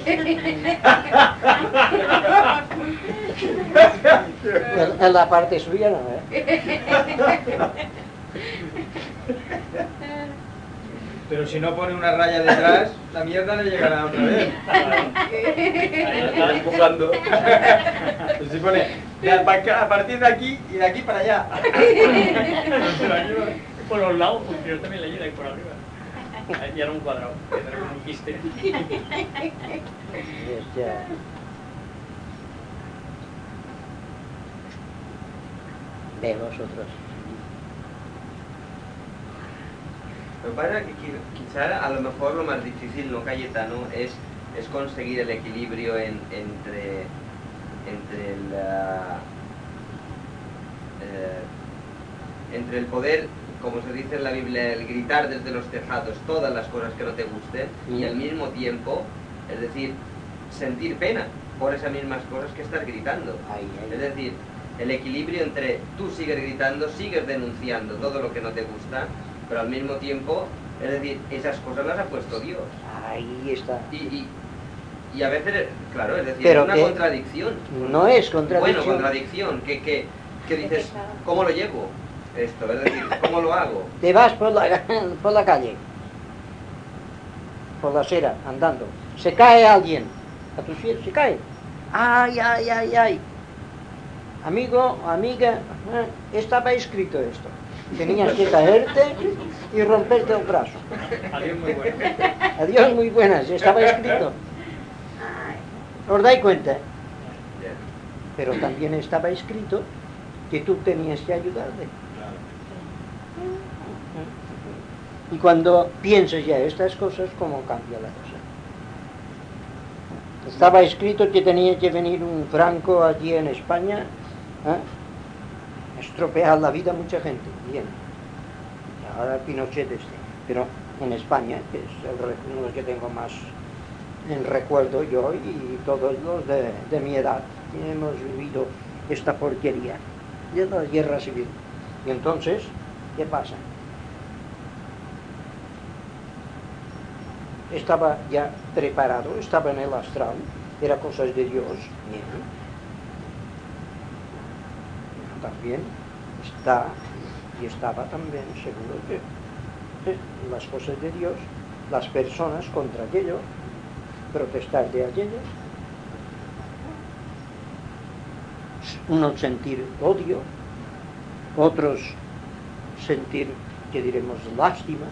en, en la parte suya, ¿no? ¿Eh? Pero si no pone una raya detrás, la mierda le llegará otra vez. Está empujando. Si pone de a partir de aquí y de aquí para allá. Por los lados, porque yo también le llego ahí por arriba. Y era un cuadrado, que era como un quiste. Es ya. De vosotros. Lo que pasa es que qui- quizá a lo mejor lo más difícil, ¿no, Cayetano? Es, es conseguir el equilibrio en- entre, entre la, eh, entre el poder, como se dice en la Biblia, el gritar desde los tejados todas las cosas que no te gusten, y al mismo tiempo, es decir, sentir pena por esas mismas cosas que estás gritando. Ahí, ahí. Es decir, el equilibrio entre tú sigues gritando, sigues denunciando todo lo que no te gusta, pero al mismo tiempo, es decir, esas cosas las ha puesto Dios. Ahí está. Y, y, y a veces, claro, es decir, Pero es una que contradicción. no es contradicción. Bueno, contradicción, que, que, que dices, ¿cómo lo llevo esto? Es decir, ¿cómo lo hago? Te vas por la, por la calle, por la acera, andando. Se cae alguien. A tus pies se cae. Ay, ay, ay, ay. Amigo, amiga, eh, estaba escrito esto. Tenías que caerte y romperte el brazo. Adiós, muy bueno. Adiós, muy buenas, estaba escrito. ¿Os dais cuenta? Ya. Pero también estaba escrito que tú tenías que ayudarle. Y cuando piensas ya estas cosas, ¿cómo cambia la cosa? Estaba escrito que tenía que venir un Franco allí en España, ¿eh? estropear la vida a mucha gente. Bien. Y ahora Pinochet este. Pero en España, que es el re- uno que tengo más en recuerdo yo y todos los de, de mi edad, que hemos vivido esta porquería de la guerra civil. Y entonces, ¿qué pasa? Estaba ya preparado, estaba en el astral, era cosas de Dios. Bien. También está y estaba también seguro que eh, las cosas de Dios, las personas contra aquello, protestar de aquello, unos sentir odio, otros sentir, que diremos, lástima.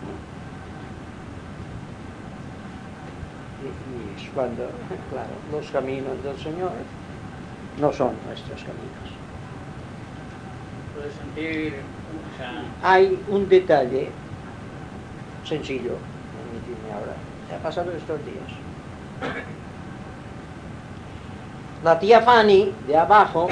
Y es cuando, claro, los caminos del Señor no son nuestros caminos. Puedes sentir, o sea, Hay un detalle sencillo, permitidme ahora, ha pasado estos días. La tía Fanny, de abajo,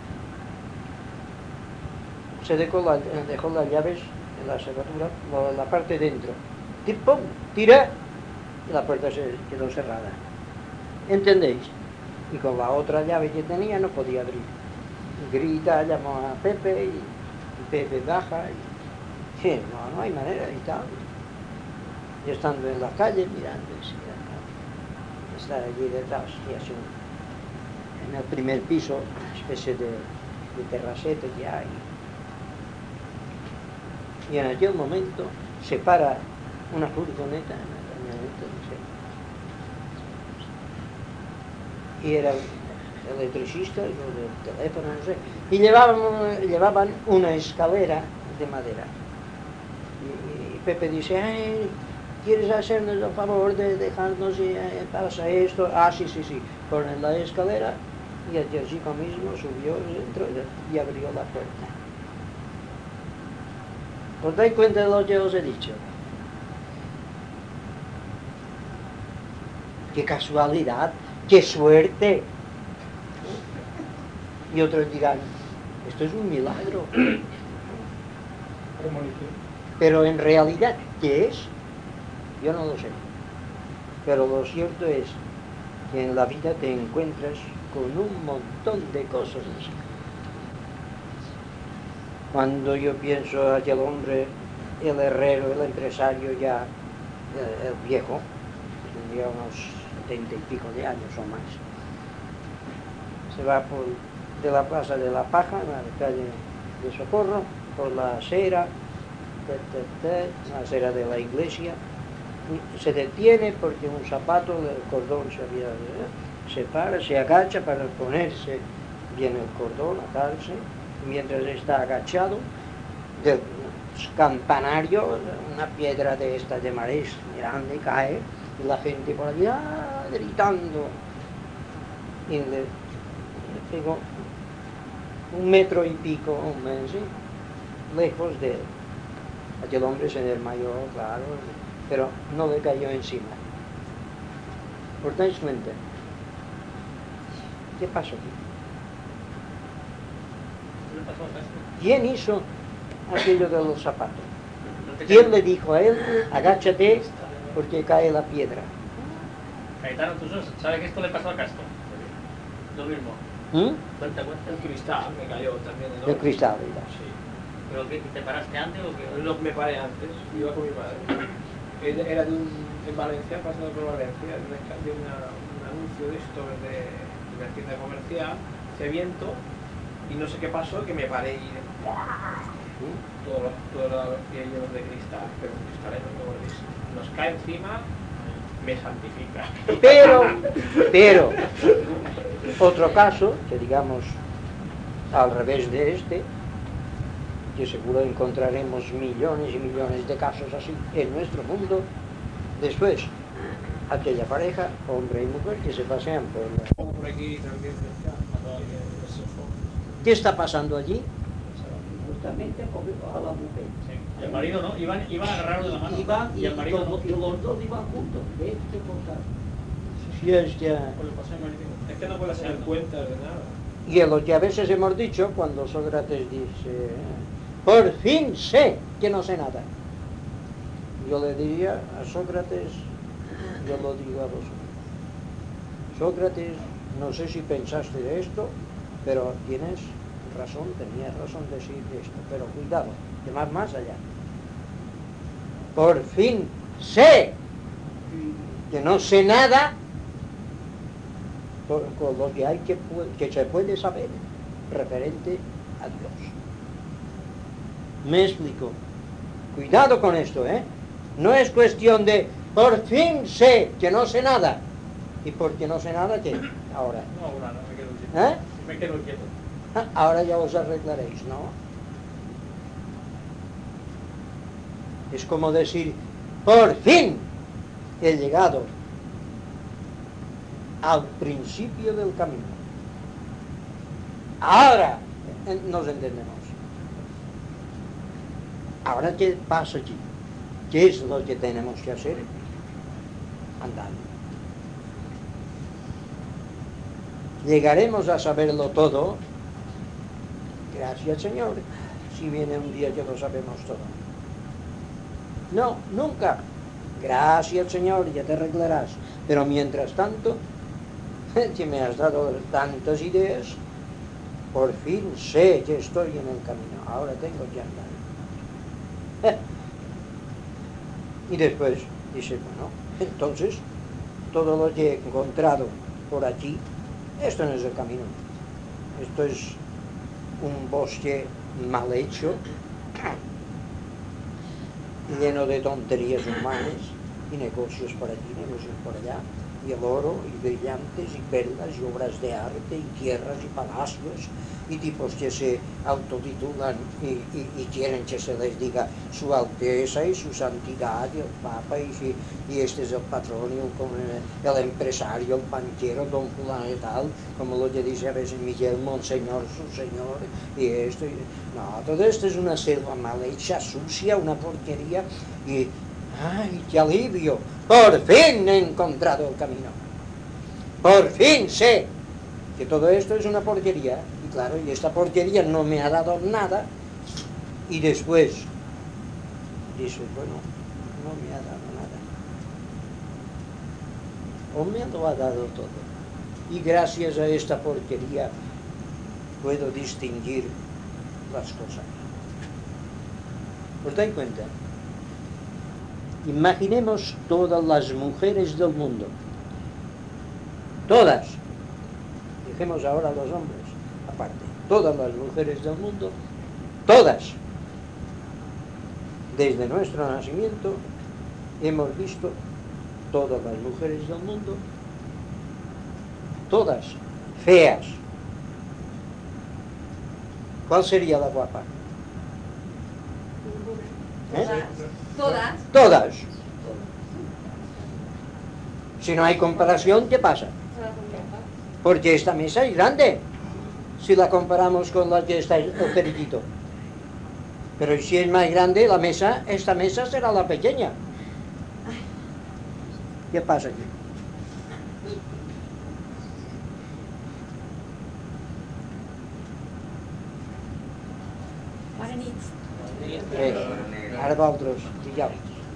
se dejó, la, dejó las llaves en la cerradura, la, la parte de dentro. ¡Pum! Tira y la puerta se quedó cerrada. ¿Entendéis? Y con la otra llave que tenía no podía abrir. Grita, llamó a Pepe y, y Pepe baja y sí, no, no hay manera y tal. Y estando en la calle mirando, y está allí detrás y así en el primer piso, una especie de, de terracete que hay. Y en aquel momento se para una furgoneta en el camioneta, no sé. Y era electricista, lo del teléfono, no sé. Y llevaban, llevaban una escalera de madera. Y, y Pepe dice, ay, ¿quieres hacernos el favor de dejarnos y eh, pasa esto? Ah, sí, sí, sí. Ponen la escalera y el chico mismo subió, entró y abrió la puerta. ¿Os dais cuenta de lo que os he dicho? ¡Qué casualidad! ¡Qué suerte! Y otros dirán, esto es un milagro. Pero en realidad, ¿qué es? Yo no lo sé. Pero lo cierto es que en la vida te encuentras con un montón de cosas así. Cuando yo pienso a aquel hombre, el herrero, el empresario ya, el, el viejo, que tendría unos setenta y pico de años o más, se va por, de la Plaza de la Paja, a la calle de Socorro, por la acera, ta, ta, ta, la acera de la iglesia, y se detiene porque un zapato del cordón se había, ¿eh? Se para, se agacha para ponerse bien el cordón, atarse, y mientras está agachado, del campanario, una piedra de esta de marés grande cae, y la gente por allí, ¡ah!, gritando, y le, le pegó un metro y pico, un mes, ¿sí?, lejos de él. Aquel hombre se desmayó, claro, pero no le cayó encima. ¿Os dais cuenta? ¿Qué pasó aquí? ¿Quién hizo aquello de los zapatos? ¿Quién le dijo a él, agáchate porque cae la piedra? Cayetano, ¿tú sabes que esto le pasó a Castro? Lo mismo. ¿Mm? Cuenta, cuenta. El cristal me cayó también. ¿No? El cristal, ¿verdad? Sí. ¿Pero qué? ¿Te paraste antes o qué? No, me paré antes, iba con mi madre. Él era de un, en Valencia, pasando por Valencia, de, una, de una, un anuncio de esto de, de una tienda comercial, hacía viento, y no sé qué pasó, que me paré y de, todo lo, todo lo que llenos de cristal, pero un cristal enorme, nos cae encima, me santifica. Pero, pero, otro caso, que digamos al revés de este, que seguro encontraremos millones y millones de casos así en nuestro mundo, después, aquella pareja, hombre y mujer, que se pasean por la... Por aquí también, ¿Qué está pasando allí? Justamente a la mujer. Sí. El marido no, iban, iban a agarrarlo de la mano. Iban y, y el marido los, no. y los dos iban juntos. ¿Ves qué cosa? Sí, es ya... Por el paseo marítimo. es que no puedes hacer cuentas de nada. Y es lo que a veces hemos dicho cuando Sócrates dice, por fin sé que no sé nada. Yo le diría a Sócrates, yo lo digo a vosotros. Sócrates, no sé si pensaste de esto, pero tienes razón, tenías razón de decir esto, pero cuidado, que vas más allá. Por fin sé que no sé nada con, con lo que hay que, que se puede saber referente a Dios. Me explico. Cuidado con esto, ¿eh? No es cuestión de por fin sé que no sé nada. ¿Y porque no sé nada qué? Ahora. No, ahora no, me quedo quieto. ¿Eh? Me quedo quieto. Ahora ya os arreglaréis, ¿no? Es como decir, por fin he llegado al principio del camino. Ahora nos entendemos. Ahora, ¿qué pasa aquí? ¿Qué es lo que tenemos que hacer? Andar. Llegaremos a saberlo todo. Gracias, Señor, si viene un día que lo sabemos todo. No, nunca. Gracias, Señor, ya te arreglarás. Pero mientras tanto, que me has dado tantas ideas, por fin sé que estoy en el camino. Ahora tengo que andar. Eh. Y después dice, bueno, entonces, todo lo que he encontrado por aquí, esto no es el camino. Esto es un bosque mal hecho, lleno de tonterías humanas y negocios por aquí, negocios por allá, y el oro, y brillantes, y perlas, y obras de arte, y tierras, y palacios, y tipos que se autotitulan y, y, y quieren que se les diga su alteza y su santidad, y el papa, y, si, y este es el patrón, y el, el empresario, el banquero, don fulano y tal, como lo que dice a veces Miguel, monseñor, su señor, y esto, y, no, todo esto es una selva mal hecha, sucia, una porquería, y ¡ay, qué alivio! Por fin he encontrado el camino. Por fin sé que todo esto es una porquería. Y claro, y esta porquería no me ha dado nada. Y después dice, bueno, no me ha dado nada. O me lo ha dado todo. Y gracias a esta porquería puedo distinguir las cosas. ¿Os dais cuenta? Imaginemos todas las mujeres del mundo. Todas. Dejemos ahora a los hombres aparte. Todas las mujeres del mundo. Todas. desde nuestro nacimiento, hemos visto todas las mujeres del mundo, todas feas. ¿Cuál sería la guapa? ¿Eh? Todas. Todas. Si no hay comparación, ¿qué pasa? Porque esta mesa es grande, si la comparamos con la que está el periquito. Pero si es más grande la mesa, esta mesa será la pequeña. ¿Qué pasa aquí? Eh, ara vosaltres, digueu.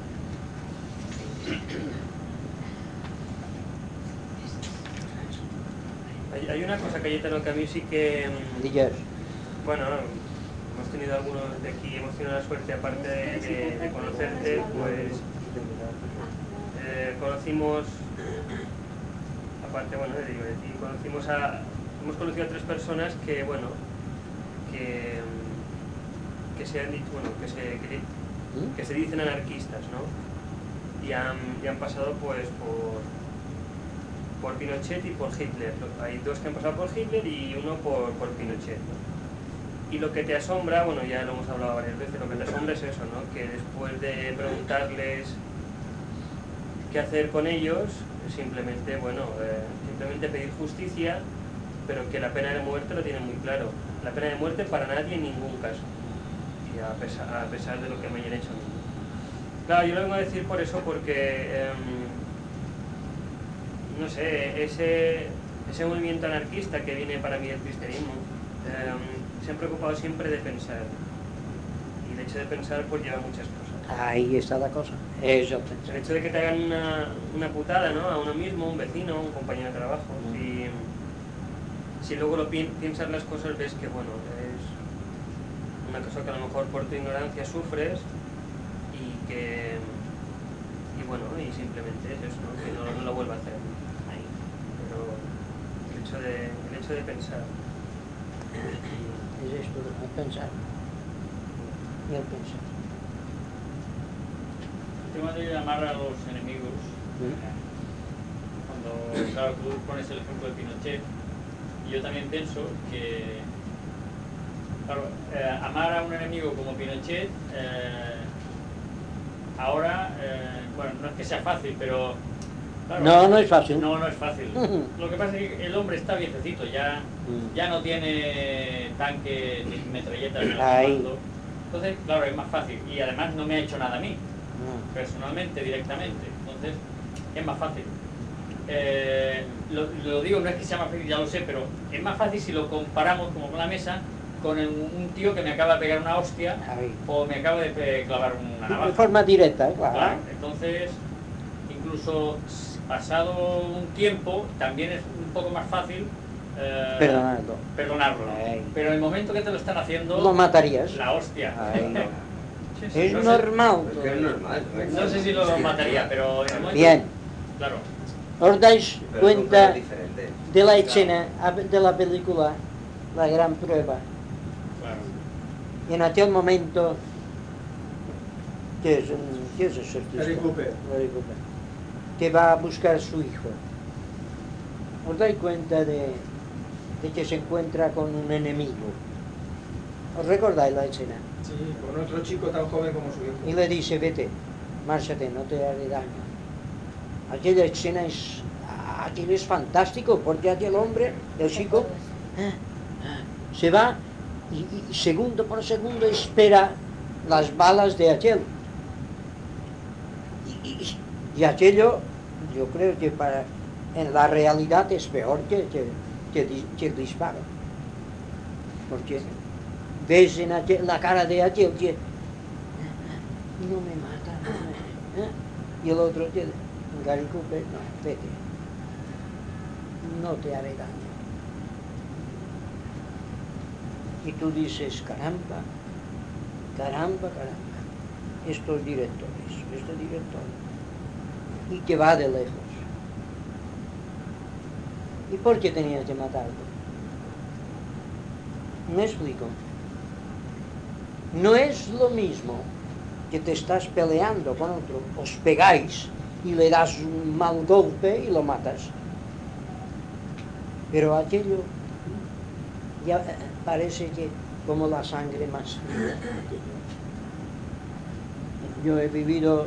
Hay, hay una cosa, Cayetano, que a mí sí que... Digues. Bueno, hemos tenido algunos de aquí, hemos tenido la suerte, aparte de, de, de conocerte, pues... Eh, conocimos... Aparte, bueno, de, de ti, conocimos a... Hemos conocido a tres personas que, bueno, que... que se han dicho, bueno, que se, que, que se dicen anarquistas, ¿no? Y han, y han pasado, pues, por... por Pinochet y por Hitler. Hay dos que han pasado por Hitler y uno por, por Pinochet, ¿no? Y lo que te asombra, bueno, ya lo hemos hablado varias veces, lo que te asombra es eso, ¿no? Que después de preguntarles qué hacer con ellos, simplemente, bueno, eh, simplemente pedir justicia, pero que la pena de muerte lo tienen muy claro. La pena de muerte para nadie en ningún caso. Y a pesar, a pesar de lo que me hayan hecho a mí. Claro, yo lo vengo a decir por eso, porque... Eh, no sé, ese, ese movimiento anarquista que viene para mí del cristianismo, eh, se han preocupado siempre de pensar. Y el hecho de pensar pues lleva muchas cosas. Ahí está la cosa. Eso. El hecho de que te hagan una, una putada, ¿no? A uno mismo, un vecino, un compañero de trabajo. Mm. Y si luego lo pi piensas las cosas, ves que, bueno, es una cosa que a lo mejor por tu ignorancia sufres y que... y bueno, y simplemente es eso, ¿no? Que no, no lo vuelva a hacer. El hecho de, el hecho de pensar. Es esto, de pensar. Y el pensar. El tema de llamar a los enemigos, ¿Sí? Cuando, claro, tú pones el ejemplo de Pinochet, y yo también pienso que, claro, eh, amar a un enemigo como Pinochet, eh, ahora, eh, bueno, no es que sea fácil, pero... Claro, no, no es fácil. No, no es fácil. Lo que pasa es que el hombre está viejecito, ya, ya no tiene tanque ni metralletas en el comando. Entonces, claro, es más fácil. Y además no me ha hecho nada a mí, personalmente, directamente. Entonces, es más fácil. Eh, lo, lo digo, no es que sea más fácil, ya lo sé, pero es más fácil si lo comparamos, como con la mesa, con el, un tío que me acaba de pegar una hostia Ahí. o me acaba de clavar una navaja. De forma directa, ¿eh? Claro. Claro. Entonces, incluso... pasado un tiempo, también es un poco más fácil eh, perdonarlo. perdonarlo. Pero en el momento que te lo están haciendo... Lo matarías. La hostia. No. Sí, sí, es no normal. Sé, es normal. No sé si lo mataría, pero... En el momento, bien. Claro. ¿Os dais pero cuenta de la escena de la película La Gran Prueba? Claro. Y en aquel momento... ¿Qué es, ¿qué es ese artista? Harry Cooper. Harry Cooper. Que va a buscar a su hijo. ¿Os dais cuenta de, de que se encuentra con un enemigo? ¿Os recordáis la escena? Sí, con otro chico tan joven como su hijo. Y le dice, vete, márchate, no te haré daño. Aquella escena es, aquel es fantástico, porque aquel hombre, el chico, eh, se va y, y segundo por segundo espera las balas de aquel. Y, y, y aquello, yo creo que para, en la realidad es peor que, que, que, que el disparo. Porque ves en aquel, la cara de aquel que no me mata, no me, ¿eh? Y el otro que Gary Cooper, no, vete, no te haré daño. Y tú dices, caramba, caramba, caramba, estos directores, estos directores, y que va de lejos. ¿Y por qué tenía que matarlo? Me explico. No es lo mismo que te estás peleando con otro, os pegáis y le das un mal golpe y lo matas. Pero aquello ya parece que como la sangre más fría. Yo he vivido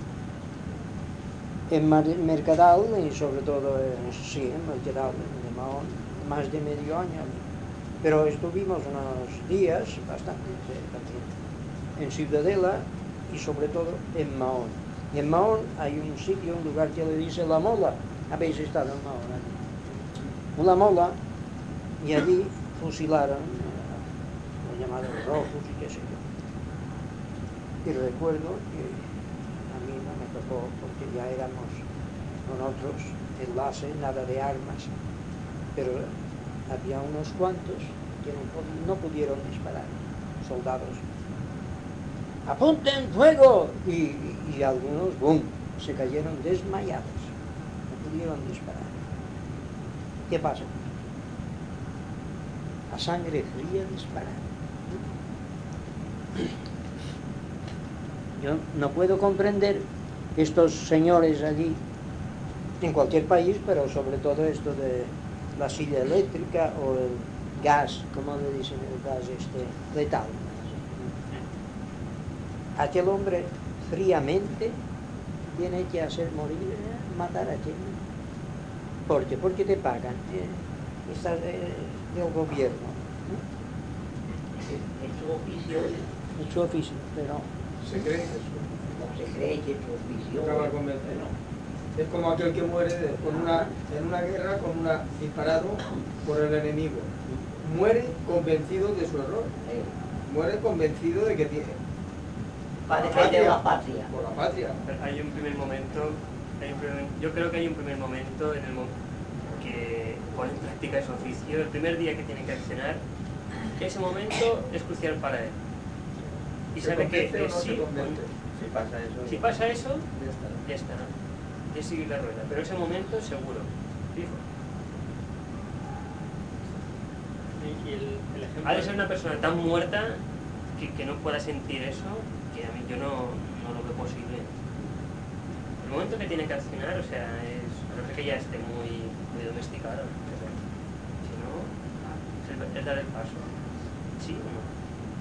en Mercadal y sobre todo en, sí, en Mercadal, en Mahón, más de medio año. Pero estuvimos unos días, bastante, también, en Ciudadela y sobre todo en Mahón. Y en Mahón hay un sitio, un lugar que le dice La Mola. Habéis estado en Mahón allí. La Mola, y allí fusilaron los llamados rojos y qué sé yo. Y recuerdo que a mí no me tocó porque ya éramos con otros enlaces, nada de armas, pero había unos cuantos que no, no pudieron disparar, soldados. ¡Apunten fuego! Y, y algunos, ¡bum!, se cayeron desmayados, no pudieron disparar. ¿Qué pasa? A sangre fría disparar. Yo no puedo comprender estos señores allí, en cualquier país, pero sobre todo esto de la silla eléctrica o el gas, como le dicen, el gas este letal. Aquel hombre fríamente tiene que hacer morir, eh, matar a quien. ¿Por qué? Porque te pagan. Eh, estás eh, del gobierno. Es su oficio. Es su oficio, pero... Se cree que es Se cree que es su oficio. acaba convencido. Es como aquel que muere de- con una, en una guerra con una disparado por el enemigo. Muere convencido de su error. Eh, Muere convencido de que tiene. Para defender la patria. Por la patria. Hay un primer momento, hay un primer- yo creo que hay un primer momento en el mo- que pone en práctica ese oficio, el primer día que tiene que accionar, ese momento es crucial para él. Y ¿Se sabe que convence o es no sí, se convence? Si pasa eso... si pasa eso, Ya está. ya está, ¿no? Es seguir la rueda, pero ese momento seguro, fijo. Y el, el ejemplo Ha de ser una persona tan muerta que, que no pueda sentir eso, que a mí yo no, no lo veo posible. El momento que tiene que accionar, o sea, es, a no ser que ya esté muy, muy domesticado, pero si no, es, el, es dar el paso. ¿Sí o no?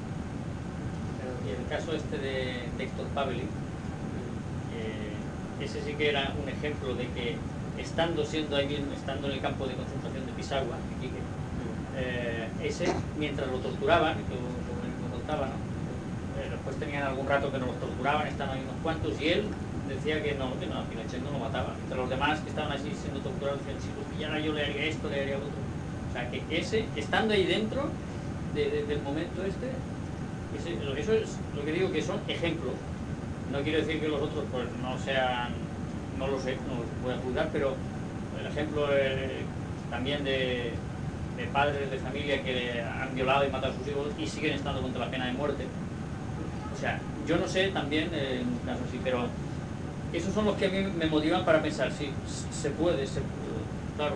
Y el caso este de, de Héctor Paveli, eh, ese sí que era un ejemplo de que estando siendo ahí bien, estando en el campo de concentración de Pisagua, aquí, eh, ese, mientras lo torturaban, que como él me contaba, ¿no? Eh, después tenían algún rato que no los torturaban, estaban ahí unos cuantos, y él decía que no, que no, Pinochet no lo mataba. Entre los demás que estaban así siendo torturados, decían, si lo pillara yo le haría esto, le haría otro. O sea, que ese, estando ahí dentro de, de, del momento este, ese, eso es lo que digo, que son ejemplos. No quiero decir que los otros pues no sean, no lo sé, no los voy a juzgar, pero el ejemplo eh, también de, de padres de familia que han violado y matado a sus hijos y siguen estando contra la pena de muerte. O sea, yo no sé también, eh, en un caso así, pero esos son los que a mí me motivan para pensar, sí, se puede, se puede, claro.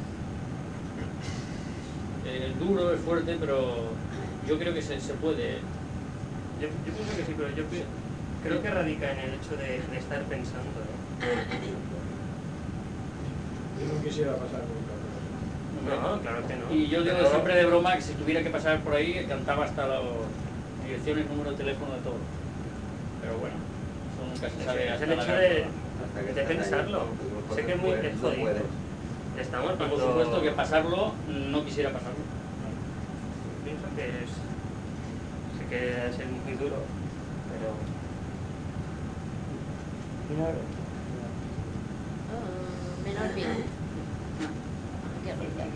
Eh, es duro, es fuerte, pero yo creo que se, se puede. Yo, yo pienso que sí, pero yo pi- creo que radica en el hecho de, de estar pensando, ¿no? Yo no quisiera pasar nunca. No, claro que no. Y yo digo Pero- siempre de broma que si tuviera que pasar por ahí, cantaba hasta las direcciones, número de teléfono, de todo. Pero bueno, eso nunca se sabe Es hasta el la hecho gran de, hora. Hasta que de estás ahí, pensarlo. tú Sé que es muy puedes, es no jodido. puedes. Estamos Y por cuando- supuesto que pasarlo, no quisiera pasarlo. Pienso que es... Sé que debe ser muy duro, pero... Menor, Ah, menor bien. Qué horrible.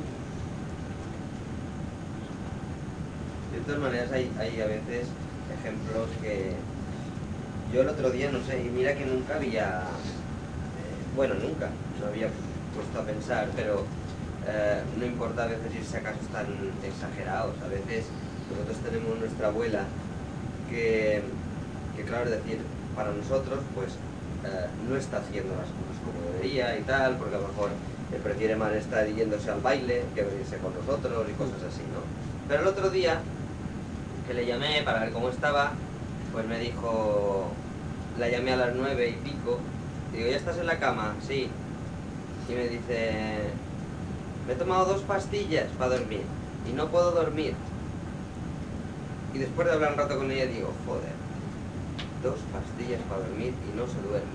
De todas maneras hay, hay a veces ejemplos que yo el otro día no sé, y mira que nunca había, eh, bueno nunca, no había puesto a pensar, pero eh, no importa a veces irse a casos tan exagerados, a veces nosotros tenemos nuestra abuela que, que claro, es decir, para nosotros pues eh, no está haciendo las cosas como debería y tal, porque a lo mejor eh, prefiere más estar yéndose al baile que venirse con nosotros y cosas así, ¿no? Pero el otro día que le llamé para ver cómo estaba, pues me dijo, la llamé a las nueve y pico, digo, ¿ya estás en la cama? Sí. Y me dice, me he tomado dos pastillas para dormir y no puedo dormir. Y después de hablar un rato con ella digo, joder, dos pastillas para dormir y no se duerme.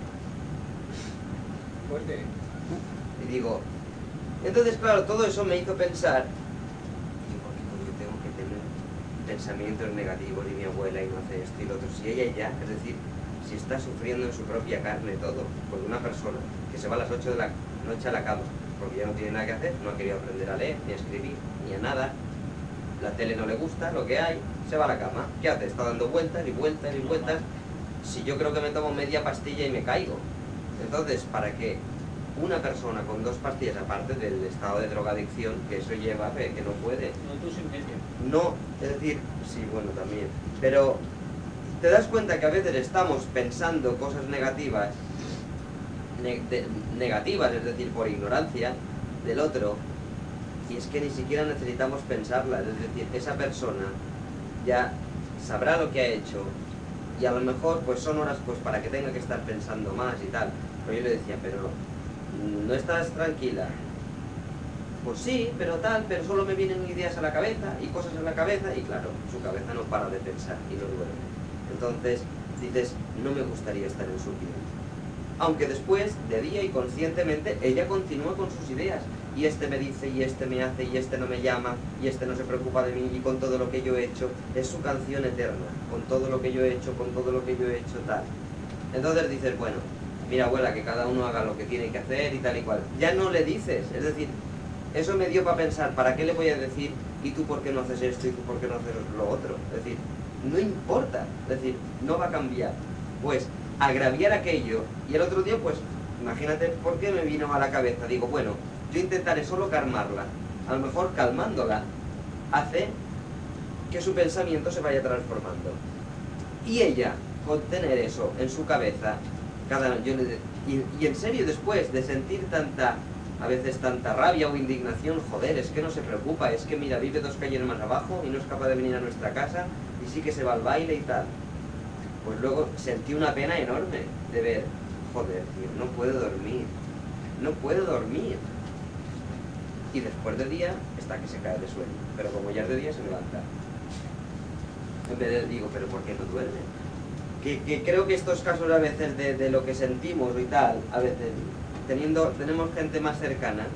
Fuerte. Y digo, entonces claro, todo eso me hizo pensar, ¿y por qué coño tengo que tener pensamientos negativos y mi abuela y no hace esto y lo otro? Si ella ya, es decir, si está sufriendo en su propia carne todo, por una persona que se va a las ocho de la noche a la cama, porque ya no tiene nada que hacer, no ha querido aprender a leer, ni a escribir, ni a nada, la tele no le gusta, lo que hay, se va a la cama. ¿Qué hace? Está dando vueltas y vueltas y vueltas. Si yo creo que me tomo media pastilla y me caigo. Entonces, para que una persona con dos pastillas, aparte del estado de drogadicción que eso lleva, que no puede. No, tú sin medio. No, es decir, sí, bueno, también. Pero te das cuenta que a veces estamos pensando cosas negativas, ne de, negativas, es decir, por ignorancia del otro, y es que ni siquiera necesitamos pensarlas, es decir, esa persona ya sabrá lo que ha hecho, y a lo mejor pues son horas pues para que tenga que estar pensando más y tal. Pero yo le decía, pero ¿no estás tranquila? Pues sí, pero tal, pero solo me vienen ideas a la cabeza y cosas en la cabeza, y claro, su cabeza no para de pensar y no duerme. Entonces dices, no me gustaría estar en su piel. Aunque después, de día y conscientemente, ella continúa con sus ideas. Y este me dice, y este me hace, y este no me llama, y este no se preocupa de mí, y con todo lo que yo he hecho. Es su canción eterna, con todo lo que yo he hecho, con todo lo que yo he hecho, tal. Entonces dices, bueno, mira abuela, que cada uno haga lo que tiene que hacer y tal y cual. Ya no le dices, es decir, eso me dio para pensar, ¿para qué le voy a decir, y tú por qué no haces esto, y tú por qué no haces lo otro? Es decir, no importa, es decir, no va a cambiar. Pues, agraviar aquello, y el otro día, pues, imagínate por qué me vino a la cabeza. Digo, bueno, yo intentaré solo calmarla. A lo mejor calmándola hace que su pensamiento se vaya transformando. Y ella, con tener eso en su cabeza, cada yo le, y, y en serio después de sentir tanta, a veces tanta rabia o indignación, joder, es que no se preocupa, es que mira, vive dos calles más abajo y no es capaz de venir a nuestra casa y sí que se va al baile y tal. Pues luego sentí una pena enorme de ver, joder, tío, no puede dormir, no puede dormir. Y después de día está que se cae de sueño, pero como ya es de día se levanta. En vez de, digo, pero ¿por qué no duerme? Que, que creo que estos casos a veces de, de lo que sentimos y tal, a veces teniendo, tenemos gente más cercana,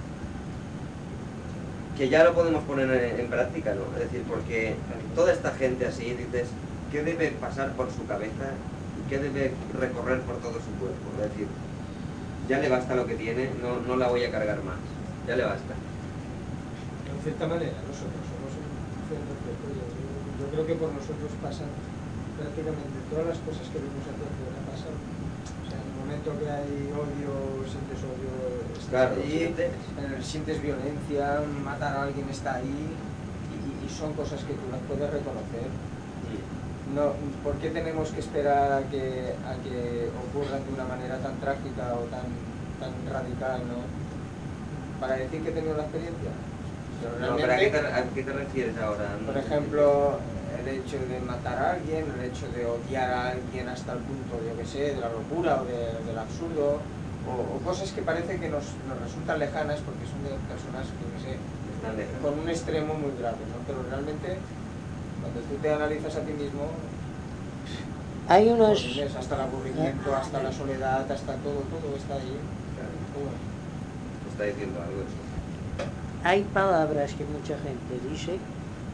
que ya lo podemos poner en, en práctica, ¿no? Es decir, porque toda esta gente así, dices, ¿qué debe pasar por su cabeza y qué debe recorrer por todo su cuerpo? Es decir, ya le basta lo que tiene, no, no la voy a cargar más, ya le basta. En cierta manera, nosotros somos un centro de apoyo. Yo, yo creo que por nosotros pasan prácticamente todas las cosas que vemos hacia afuera pasan. O sea, en el momento que hay odio, sientes odio, estás claro, ahí, sientes. Eh, sientes violencia, matar a alguien está ahí, y, y son cosas que tú las puedes reconocer. No, ¿por qué tenemos que esperar a que, a que ocurran de una manera tan trágica o tan, tan radical, ¿no? Para decir que he tenido la experiencia. Pero no, pero ¿a qué, te, ¿a qué te refieres ahora? Por ejemplo, el hecho de matar a alguien, el hecho de odiar a alguien hasta el punto, yo que sé, de la locura o de, del absurdo, o, o cosas que parece que nos, nos resultan lejanas porque son de personas, yo que sé, con un extremo muy grave, ¿no? Pero realmente, cuando tú te analizas a ti mismo, hay unos... pues, hasta el aburrimiento, hasta la soledad, hasta todo, todo está ahí. Todo. Te está diciendo algo eso. Hay palabras que mucha gente dice y,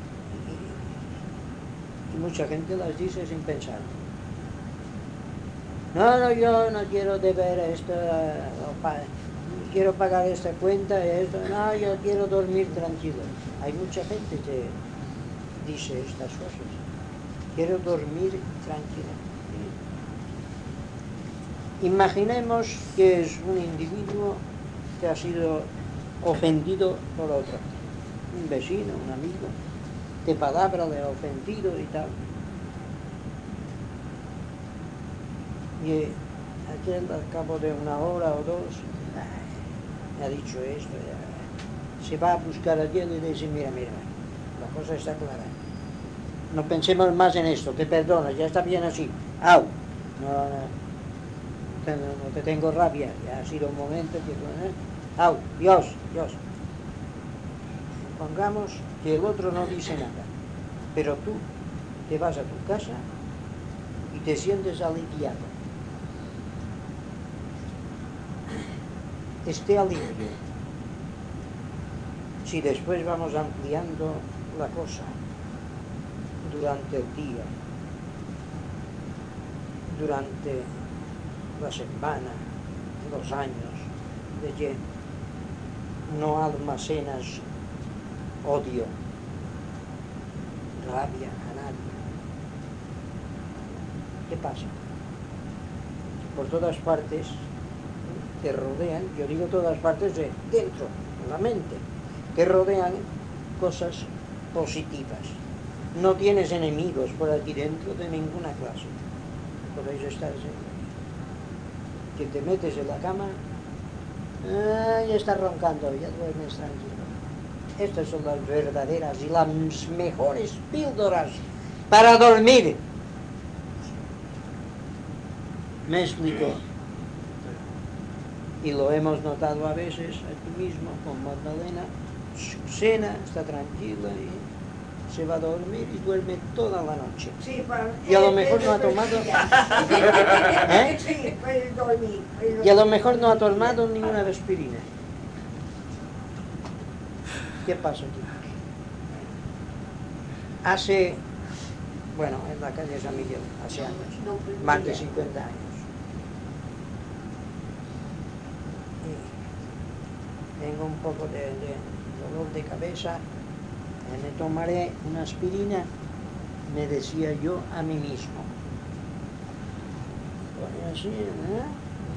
y mucha gente las dice sin pensar. No, no, yo no quiero deber esto, no, pa, quiero pagar esta cuenta, esto, no, yo quiero dormir tranquilo. Hay mucha gente que dice estas cosas. Quiero dormir tranquilo. Imaginemos que es un individuo que ha sido ofendido por otro, un vecino, un amigo, de palabra le ha ofendido y tal. Y aquel al cabo de una hora o dos, me ha dicho esto, ya, se va a buscar a aquel y dice, mira, mira, la cosa está clara. no pensemos más en esto, te perdono, ya está bien así. Au, no, no, te, no te tengo rabia, ya ha sido un momento que... ¿eh? Au, Dios, Dios. Pongamos que el otro no dice nada, pero tú te vas a tu casa y te sientes aliviado. Este alivio, si después vamos ampliando la cosa durante el día, durante la semana, los años, de que no almacenas odio, rabia a nadie, ¿qué pasa? Por todas partes te rodean, yo digo todas partes de dentro, en la mente, te rodean cosas positivas. No tienes enemigos por aquí dentro de ninguna clase. Podéis estar seguros. Que te metes en la cama, ah, ya estás roncando, ya duermes tranquilo. Estas son las verdaderas y las mejores píldoras para dormir. ¿Me explico? Y lo hemos notado a veces aquí mismo con Magdalena. Cena, está tranquila y se va a dormir y duerme toda la noche. Sí, para, y a lo mejor no ha tomado... ¿Eh? Sí, puede dormir, puede Y a lo mejor no ha tomado ninguna aspirina. ¿Qué pasa aquí? Hace, bueno, en la calle San Miguel, hace años, más de cincuenta años. Y tengo un poco de, de dolor de cabeza, me tomaré una aspirina, me decía yo a mí mismo. Voy así, ¿eh?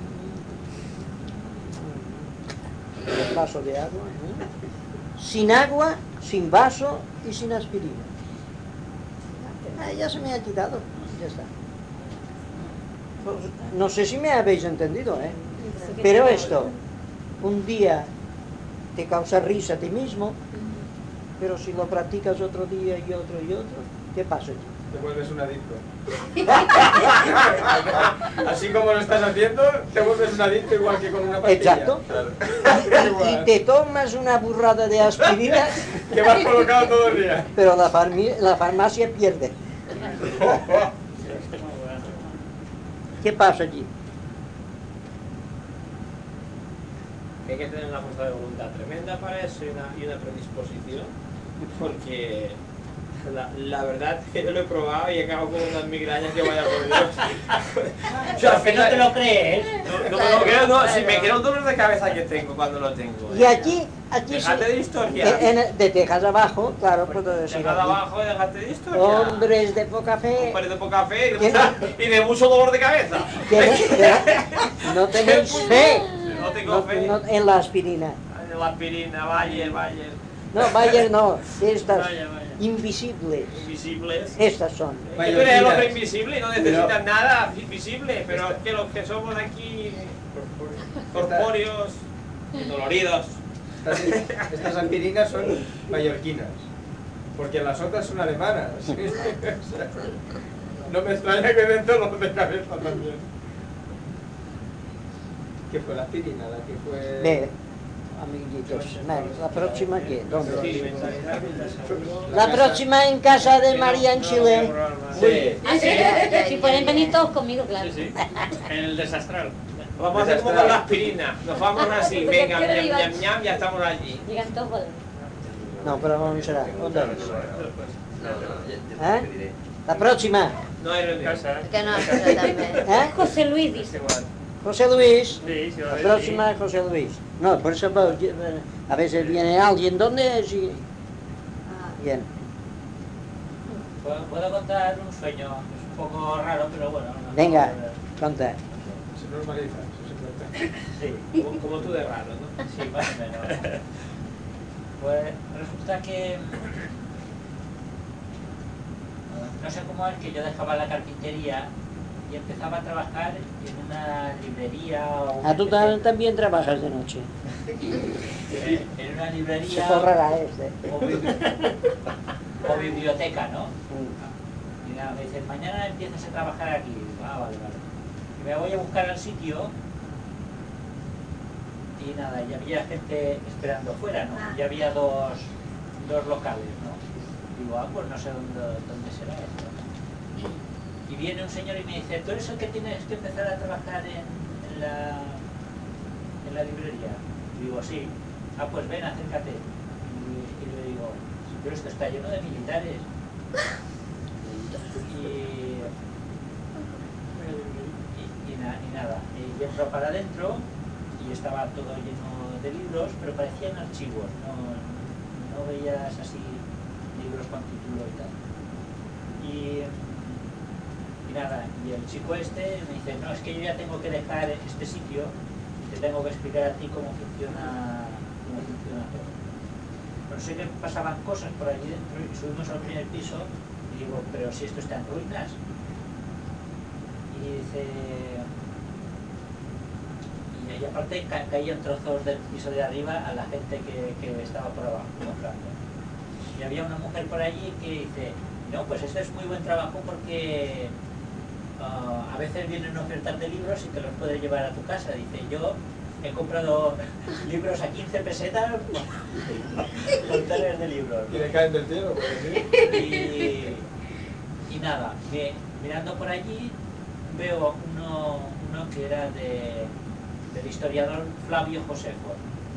Un vaso de agua, ¿eh? Sin agua, sin vaso y sin aspirina. Ah, ya se me ha quitado, ya está. Pues, no sé si me habéis entendido, ¿eh? Pero esto, un día te causa risa a ti mismo, pero si lo practicas otro día y otro y otro, ¿qué pasa? Te vuelves un adicto. Así como lo estás haciendo, te vuelves un adicto igual que con una pastilla. Exacto. Claro. Y te tomas una burrada de aspirina que vas colocado todo el día. Pero la, farmi la farmacia pierde. ¿Qué pasa allí? Hay que tener una fuerza de voluntad tremenda para eso y una, y una predisposición, porque la, la verdad que yo lo he probado y acabo con unas migrañas que vaya por Dios. O sea, que no te lo crees. No, no me lo creo, no, si me creo un dolor de cabeza que tengo cuando lo tengo. Y aquí, aquí dejate sí, de historia. En, en, de Texas abajo, claro, puedo decir. Dejate abajo y dejate de historia. Hombres de poca fe. Hombres de poca fe y de, mucha, y de mucho dolor de cabeza. No, no tenéis fe. No tengo no, fe. No, en la aspirina. En la aspirina, Bayer, Bayer. No, Bayer no, estas Vaya, vaya. invisibles. Invisibles. Estas son. Tú eres el hombre invisible y no necesitas pero, nada visible, pero es que los que somos aquí corpóreos y doloridos. Estas, estas aspirinas son mallorquinas, porque las otras son alemanas. No me extraña que den dolor de cabeza también. ¿Qué fue la aspirina? La que fue... Ve, amiguitos, la próxima ¿qué? ¿Dónde? La próxima en casa de María en Chile. Sí. Ah, sí. Si pueden venir todos conmigo, claro. Sí, sí. En el desastral. Vamos a hacer como con la aspirina. Nos vamos así, venga, ñam, ñam, ñam, ya estamos allí. Llegan todos. No, pero vamos a ver. ¿Dónde es? ¿Eh? La próxima. No hay reunión. Que no, pero también. ¿Eh? José Luis dice. José Luis. Sí, sí, La próxima es José Luis. No, por eso a veces viene alguien. ¿Dónde es? Y... Bien. ¿Puedo, ¿Puedo contar un sueño? Es un poco raro, pero bueno. No, venga, conta. Se normaliza, se simplifica. Sí. Como, como tú de raro, ¿no? Sí, más o menos. Pues resulta que... No sé cómo es que yo dejaba la carpintería y empezaba a trabajar en una librería o... Ah, tú también, también trabajas de noche. En una librería... Se forrará este. O, bibli o biblioteca, ¿no? Mm. nada, me dicen, mañana empiezas a trabajar aquí. Ah, vale, vale. Y me voy a buscar al sitio y nada, ya había gente esperando fuera, ¿no? Ya había dos, dos locales, ¿no? Digo, ah, pues no sé dónde, dónde será esto. Y viene un señor y me dice, ¿tú eres el que tienes que empezar a trabajar en, en, la, en la librería? Y digo, sí. Ah, pues ven, acércate. Y, y le digo, pero esto está lleno de militares. Y, y, y, na, y nada, y entro para adentro y estaba todo lleno de libros, pero parecían archivos, no, no veías así libros con título y tal. Y, y nada, y el chico este me dice, no, es que yo ya tengo que dejar este sitio y te tengo que explicar a ti cómo funciona, cómo funciona todo. Pero sé que pasaban cosas por allí dentro y subimos al primer piso y digo, pero si esto está en ruinas. Y dice... Y aparte ca caían trozos del piso de arriba a la gente que, que estaba por abajo comprando. Y había una mujer por allí que dice, no, pues este es muy buen trabajo porque uh, a veces vienen ofertas de libros y te los puedes llevar a tu casa. Dice, yo he comprado libros a quince pesetas, montones de libros. Y le caen del cielo, pues, ¿sí? Y, y nada, me, mirando por allí veo uno, uno que era de, del historiador Flavio Josefo.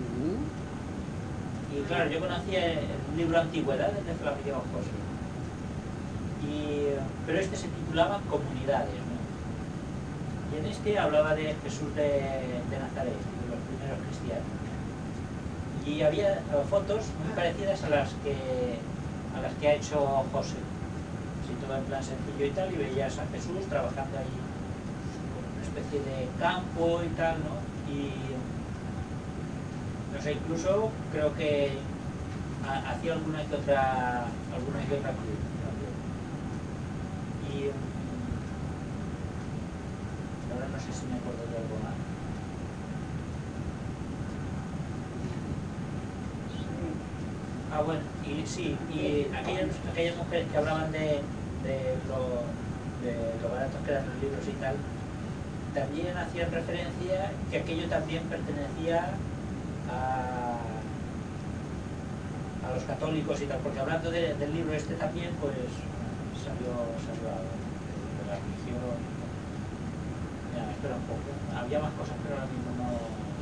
Y claro, yo conocía el libro Antigüedades de Flavio Josefo. Y, pero este se titulaba Comunidades, ¿no? Y en este hablaba de Jesús de, de Nazaret, de los primeros cristianos. Y había fotos muy parecidas a las que, a las que ha hecho José. Así todo en plan sencillo y tal, y veías a Jesús trabajando ahí con una especie de campo y tal, ¿no? Y no sé, incluso creo que hacía alguna que otra, alguna que otra cruz. Y ahora no sé si me acuerdo de algo más. Ah, bueno, y sí, y aquellas, aquellas mujeres que hablaban de, de, lo, de lo baratos que eran los libros y tal, también hacían referencia que aquello también pertenecía a, a los católicos y tal, porque hablando de, del libro este también, pues salió, salió algo de la religión. Ya, espera un poco, había más cosas, pero ahora mismo no...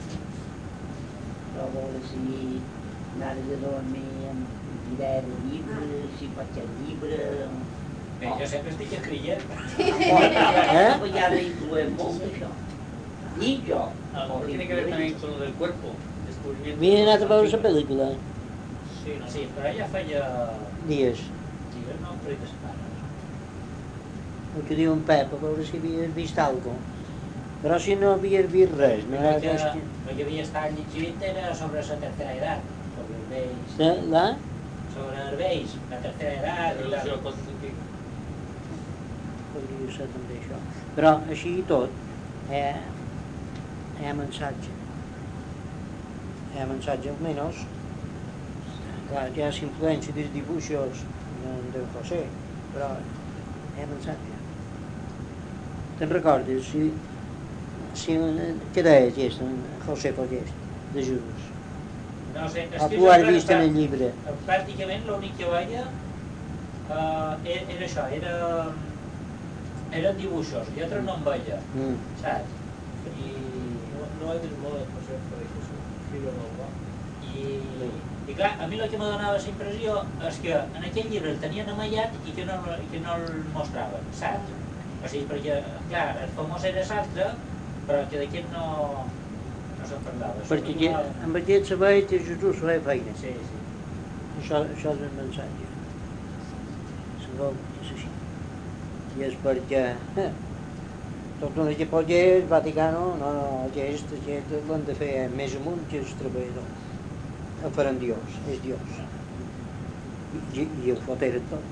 Trovo si anare de dormir, tirar el llibre, si faig el llibre... Bé, jo sempre estic escrivint. Eh? Pues ya le incluye molt això. I jo. A lo mejor tiene que ver también con lo del cuerpo. Descubrimiento. Vienen a veure la pel·lícula. Sí, no, sí, però ja feia... Dies. Dies, no, un parell de setmanes. El que diu en Pep, a veure si havies vist alguna cosa. Però si no havies vist res, no el que, que... el que havia estat llegint era sobre la tercera edat, sobre els vells. De, la? Sobre els vells, la tercera edat i tal. Podria ser també això. Però així i tot, hi ha, hi ha mensatge. Hi ha mensatge, almenys. Clar, hi ha influència dels dibuixos d'en José, però hi ha mensatge. Te'n recordes si, si què deia aquest, en José Follest, de Jesús? No sé, és o que tu has vist en el llibre? Pràcticament l'únic que veia uh, era, era això, era, eren dibuixos, i altres no en veia, mm. saps? I no, no hay del modo de José Follest, escribe molt bo. I, i clar, a mi el que me donava la impressió és que en aquell llibre el tenien amallat i que no, i que no el mostraven, saps? O sigui, perquè, clar, el famós era l'altre, però que d'aquest no, no se'n parlava. Perquè que, amb aquest sabia que Jesús feia feina. Sí, sí. Això, això és el mensatge. Sabeu que és així. I és perquè eh, tot el que pot dir el Vaticano, no, no, aquest, aquest l'han de fer més amunt que els treballadors. El faran Dios, és Dios. I, i el foteren tot.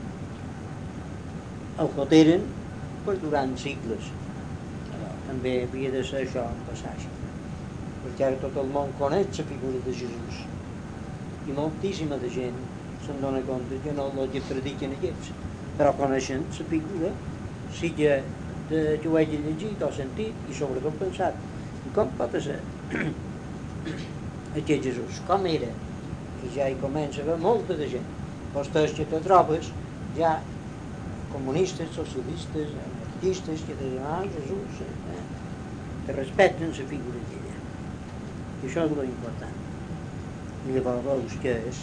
El foteren pues, durant segles. També havia de ser això un passatge. Perquè ara tot el món coneix la figura de Jesús. I moltíssima de gent se'n dona compte que no el que prediquen aquests. però coneixent la figura, sí que, de, que ho hagi llegit o sentit i sobretot pensat com pot ser aquest Jesús, com era, i ja hi comença a haver molta de gent. Vostès que te trobes ja comunistes, socialistes, anarquistes que te diuen, ah, Jesús, eh? que respecten la figura d'ella. I això és l'important. I llavors veus que és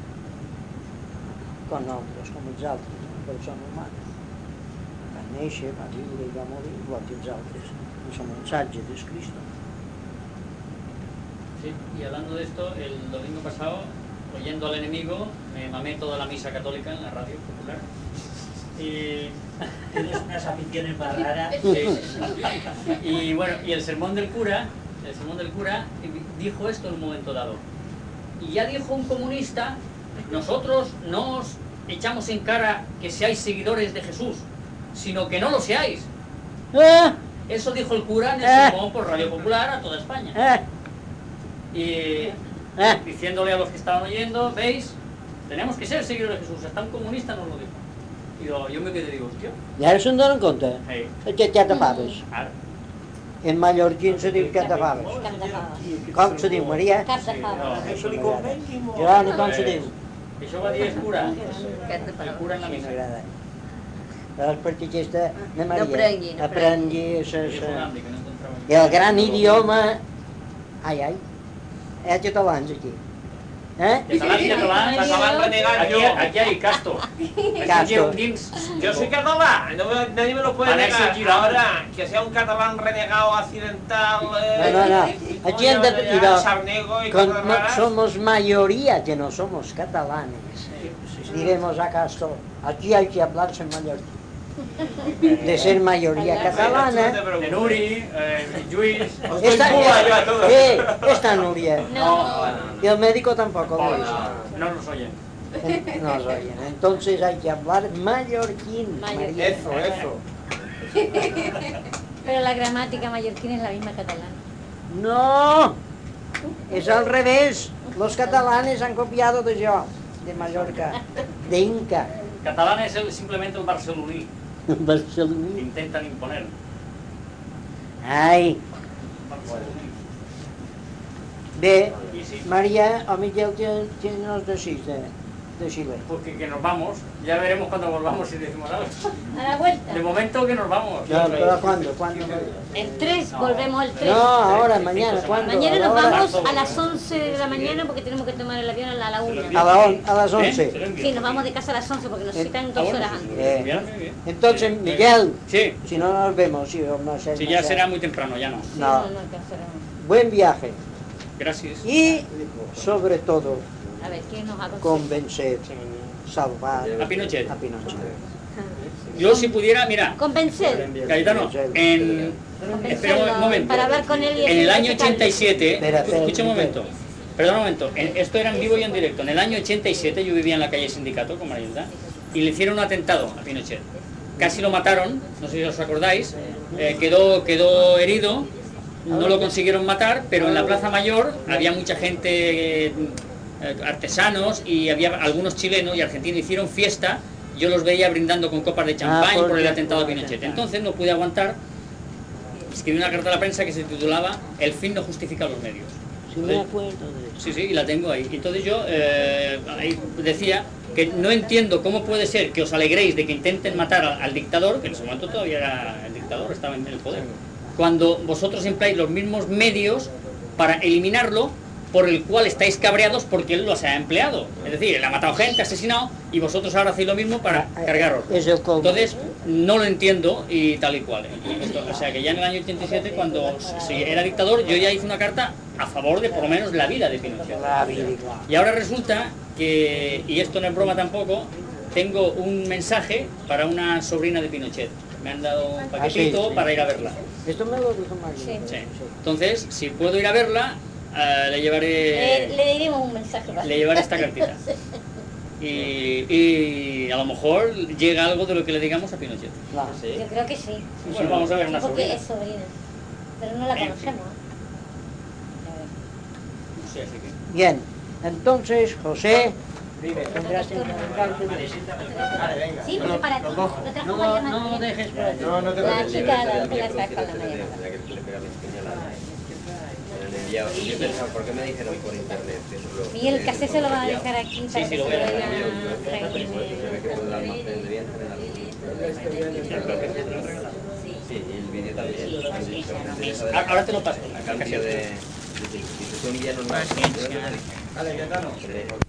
com nosaltres, com els altres, una persona humana. Va néixer, va viure i va morir, igual que els altres. És el mensaje de Cristo. Sí, y hablando de esto, el domingo pasado, oyendo al enemigo, me mamé toda la misa católica en la radio popular. Y... Tienes unas aficiones más raras. Sí. Y bueno, y el sermón del cura, el sermón del cura dijo esto en un momento dado. Y ya dijo un comunista, nosotros no os echamos en cara que seáis seguidores de Jesús, sino que no lo seáis. ¿Eh? Eso dijo el cura en el ¿Eh? sermón por Radio Popular a toda España. ¿Eh? Y ¿Eh? diciéndole a los que estaban oyendo, ¿veis? Tenemos que ser seguidores de Jesús, hasta un comunista nos lo dijo. Y yo, yo me quedé, digo, hostia. I ara se'n donen compte? Sí. Aquest cap de faves. Ara. En mallorquín se diu cap de faves. Cap de fava. Com se diu, Maria? Cap de fava. Eso li convé. Geroni, com se diu? Això va dir el cura. Cap de El fava. cura en la Sí, missa. m'agrada. Però és perquè aquesta de Maria No prengui, no aprengui sa, Dijo sa, Gandhi que no encontraba el gran idioma. Ai, ai. Hi ha catalans aquí. Eh? Catalán, catalán, Catalán renegado aquí, yo. aquí hay casto. Casto. Yo soy catalán, no me- nadie me lo puede Anexo negar. Girona. Ahora, que sea un catalán renegado accidental. Eh, No, no, no. y Aquí coño, en de, ya, y lo- Sarnego y con- cosas no, raras. somos mayoría que no somos catalanes. Diremos acaso, aquí hay que hablarse en mallorquín. De ser mayoría catalana. De Nuri, eh, Lluís. Esta, eh, esta Nuria. No, Y el médico tampoco. no, Luis. no nos oyen. No nos oyen. Entonces hay que hablar mallorquín. Mallorquín. María. Eso, eso. Pero la gramática mallorquín es la misma catalana. No, es al revés. Los catalanes han copiado de yo, de Mallorca, de Inca. Catalán es el- simplemente el barceloní. que Barceloní. intentan imponer. Ai, bé, Y sí, María o Miguel, ¿qué, qué nos decís de, de Chile? porque que nos vamos, ya veremos cuando volvamos si decimos algo. A la vuelta. De momento que nos vamos. No, pero ¿cuándo? ¿Cuándo? El tres, volvemos el tres. No, ahora, mañana, ¿cuándo? Mañana nos Ahora, vamos a las once de la mañana porque tenemos que tomar el avión a la, a la una. A, la on- a las ¿Eh? once. Sí, nos vamos de casa a las once porque nos citan Ah, dos bueno, horas sí, antes. Eh, bien, muy bien. Entonces, Miguel, Sí, si no nos vemos, sí, o no sé. sí, no ya sé. será muy temprano, ya no. Sí, No. no, no alcanzaremos. Buen viaje Gracias. y, sobre todo, A ver, ¿quién nos ha convencer, salvar A Pinochet. a Pinochet. Yo si pudiera, mira, Convencer. Cayetano, en... Espera un momento. Para hablar con él y En el decirle año que tal. ochenta y siete, Espera, espera, escucha un espera. momento, perdón un momento, en- esto era en vivo y en directo. En el año ochenta y siete yo vivía en la calle Sindicato con Marielda y le hicieron un atentado a Pinochet. Casi lo mataron, no sé si os acordáis, eh, quedó, quedó herido, no lo consiguieron matar, pero en la Plaza Mayor había mucha gente, eh, artesanos y había algunos chilenos y argentinos, hicieron fiesta, yo los veía brindando con copas de champán por- por el atentado a Pinochet. Entonces no pude aguantar, escribí una carta a la prensa que se titulaba El fin no justifica los medios. Si me acuerdo de eso. Sí, sí, y la tengo ahí. Entonces yo eh, ahí decía que no entiendo cómo puede ser que os alegréis de que intenten matar al, al dictador, que en ese momento todavía era el dictador, estaba en el poder, cuando vosotros empleáis los mismos medios para eliminarlo, por el cual estáis cabreados porque él los ha empleado. Es decir, él ha matado gente, ha asesinado, y vosotros ahora hacéis lo mismo para cargaros. Es el colmo. Entonces, no lo entiendo y tal y cual. Esto, o sea, que ya en el año ochenta y siete, cuando se era dictador, yo ya hice una carta a favor de por lo menos la vida de Pinochet. La vida, claro. Y ahora resulta que, y esto no es broma tampoco, tengo un mensaje para una sobrina de Pinochet. Me han dado un paquetito Ah, sí, sí. para ir a verla. Esto me lo dijo María. Sí. Entonces, si puedo ir a verla, eh, le llevaré... Eh, le diremos un mensaje. ¿vale? Le llevaré esta cartita. Y, y a lo mejor llega algo de lo que le digamos a Pinochet. Claro. Yo creo que sí. Bueno, vamos a ver una Porque sobrina. es sobrina. Pero no la En conocemos. No sé, así que... Bien, entonces, José, Dime. Tendrás el cálculo. Vale, venga. Sí, Lo- pues para ti. lo cojo. Lo trajo No, María no, no Magdalena. lo dejes por aquí. No, no te La preocupes. chica la que las trajo a la María La que le pega las puñaladas. Me han enviado. Y yo pensaba, ¿por qué me dijeron por internet? Eso es lo- Miguel, el cassette se lo va a dejar aquí para Sí, sí, que lo se voy a vaya dejar. Jaime. Se ve que por el almacén debían tener algo. Sí, y el vídeo también. Ah, ahora te lo paso. A cambio de... Si tú ya no lo... Vale, Cayetano.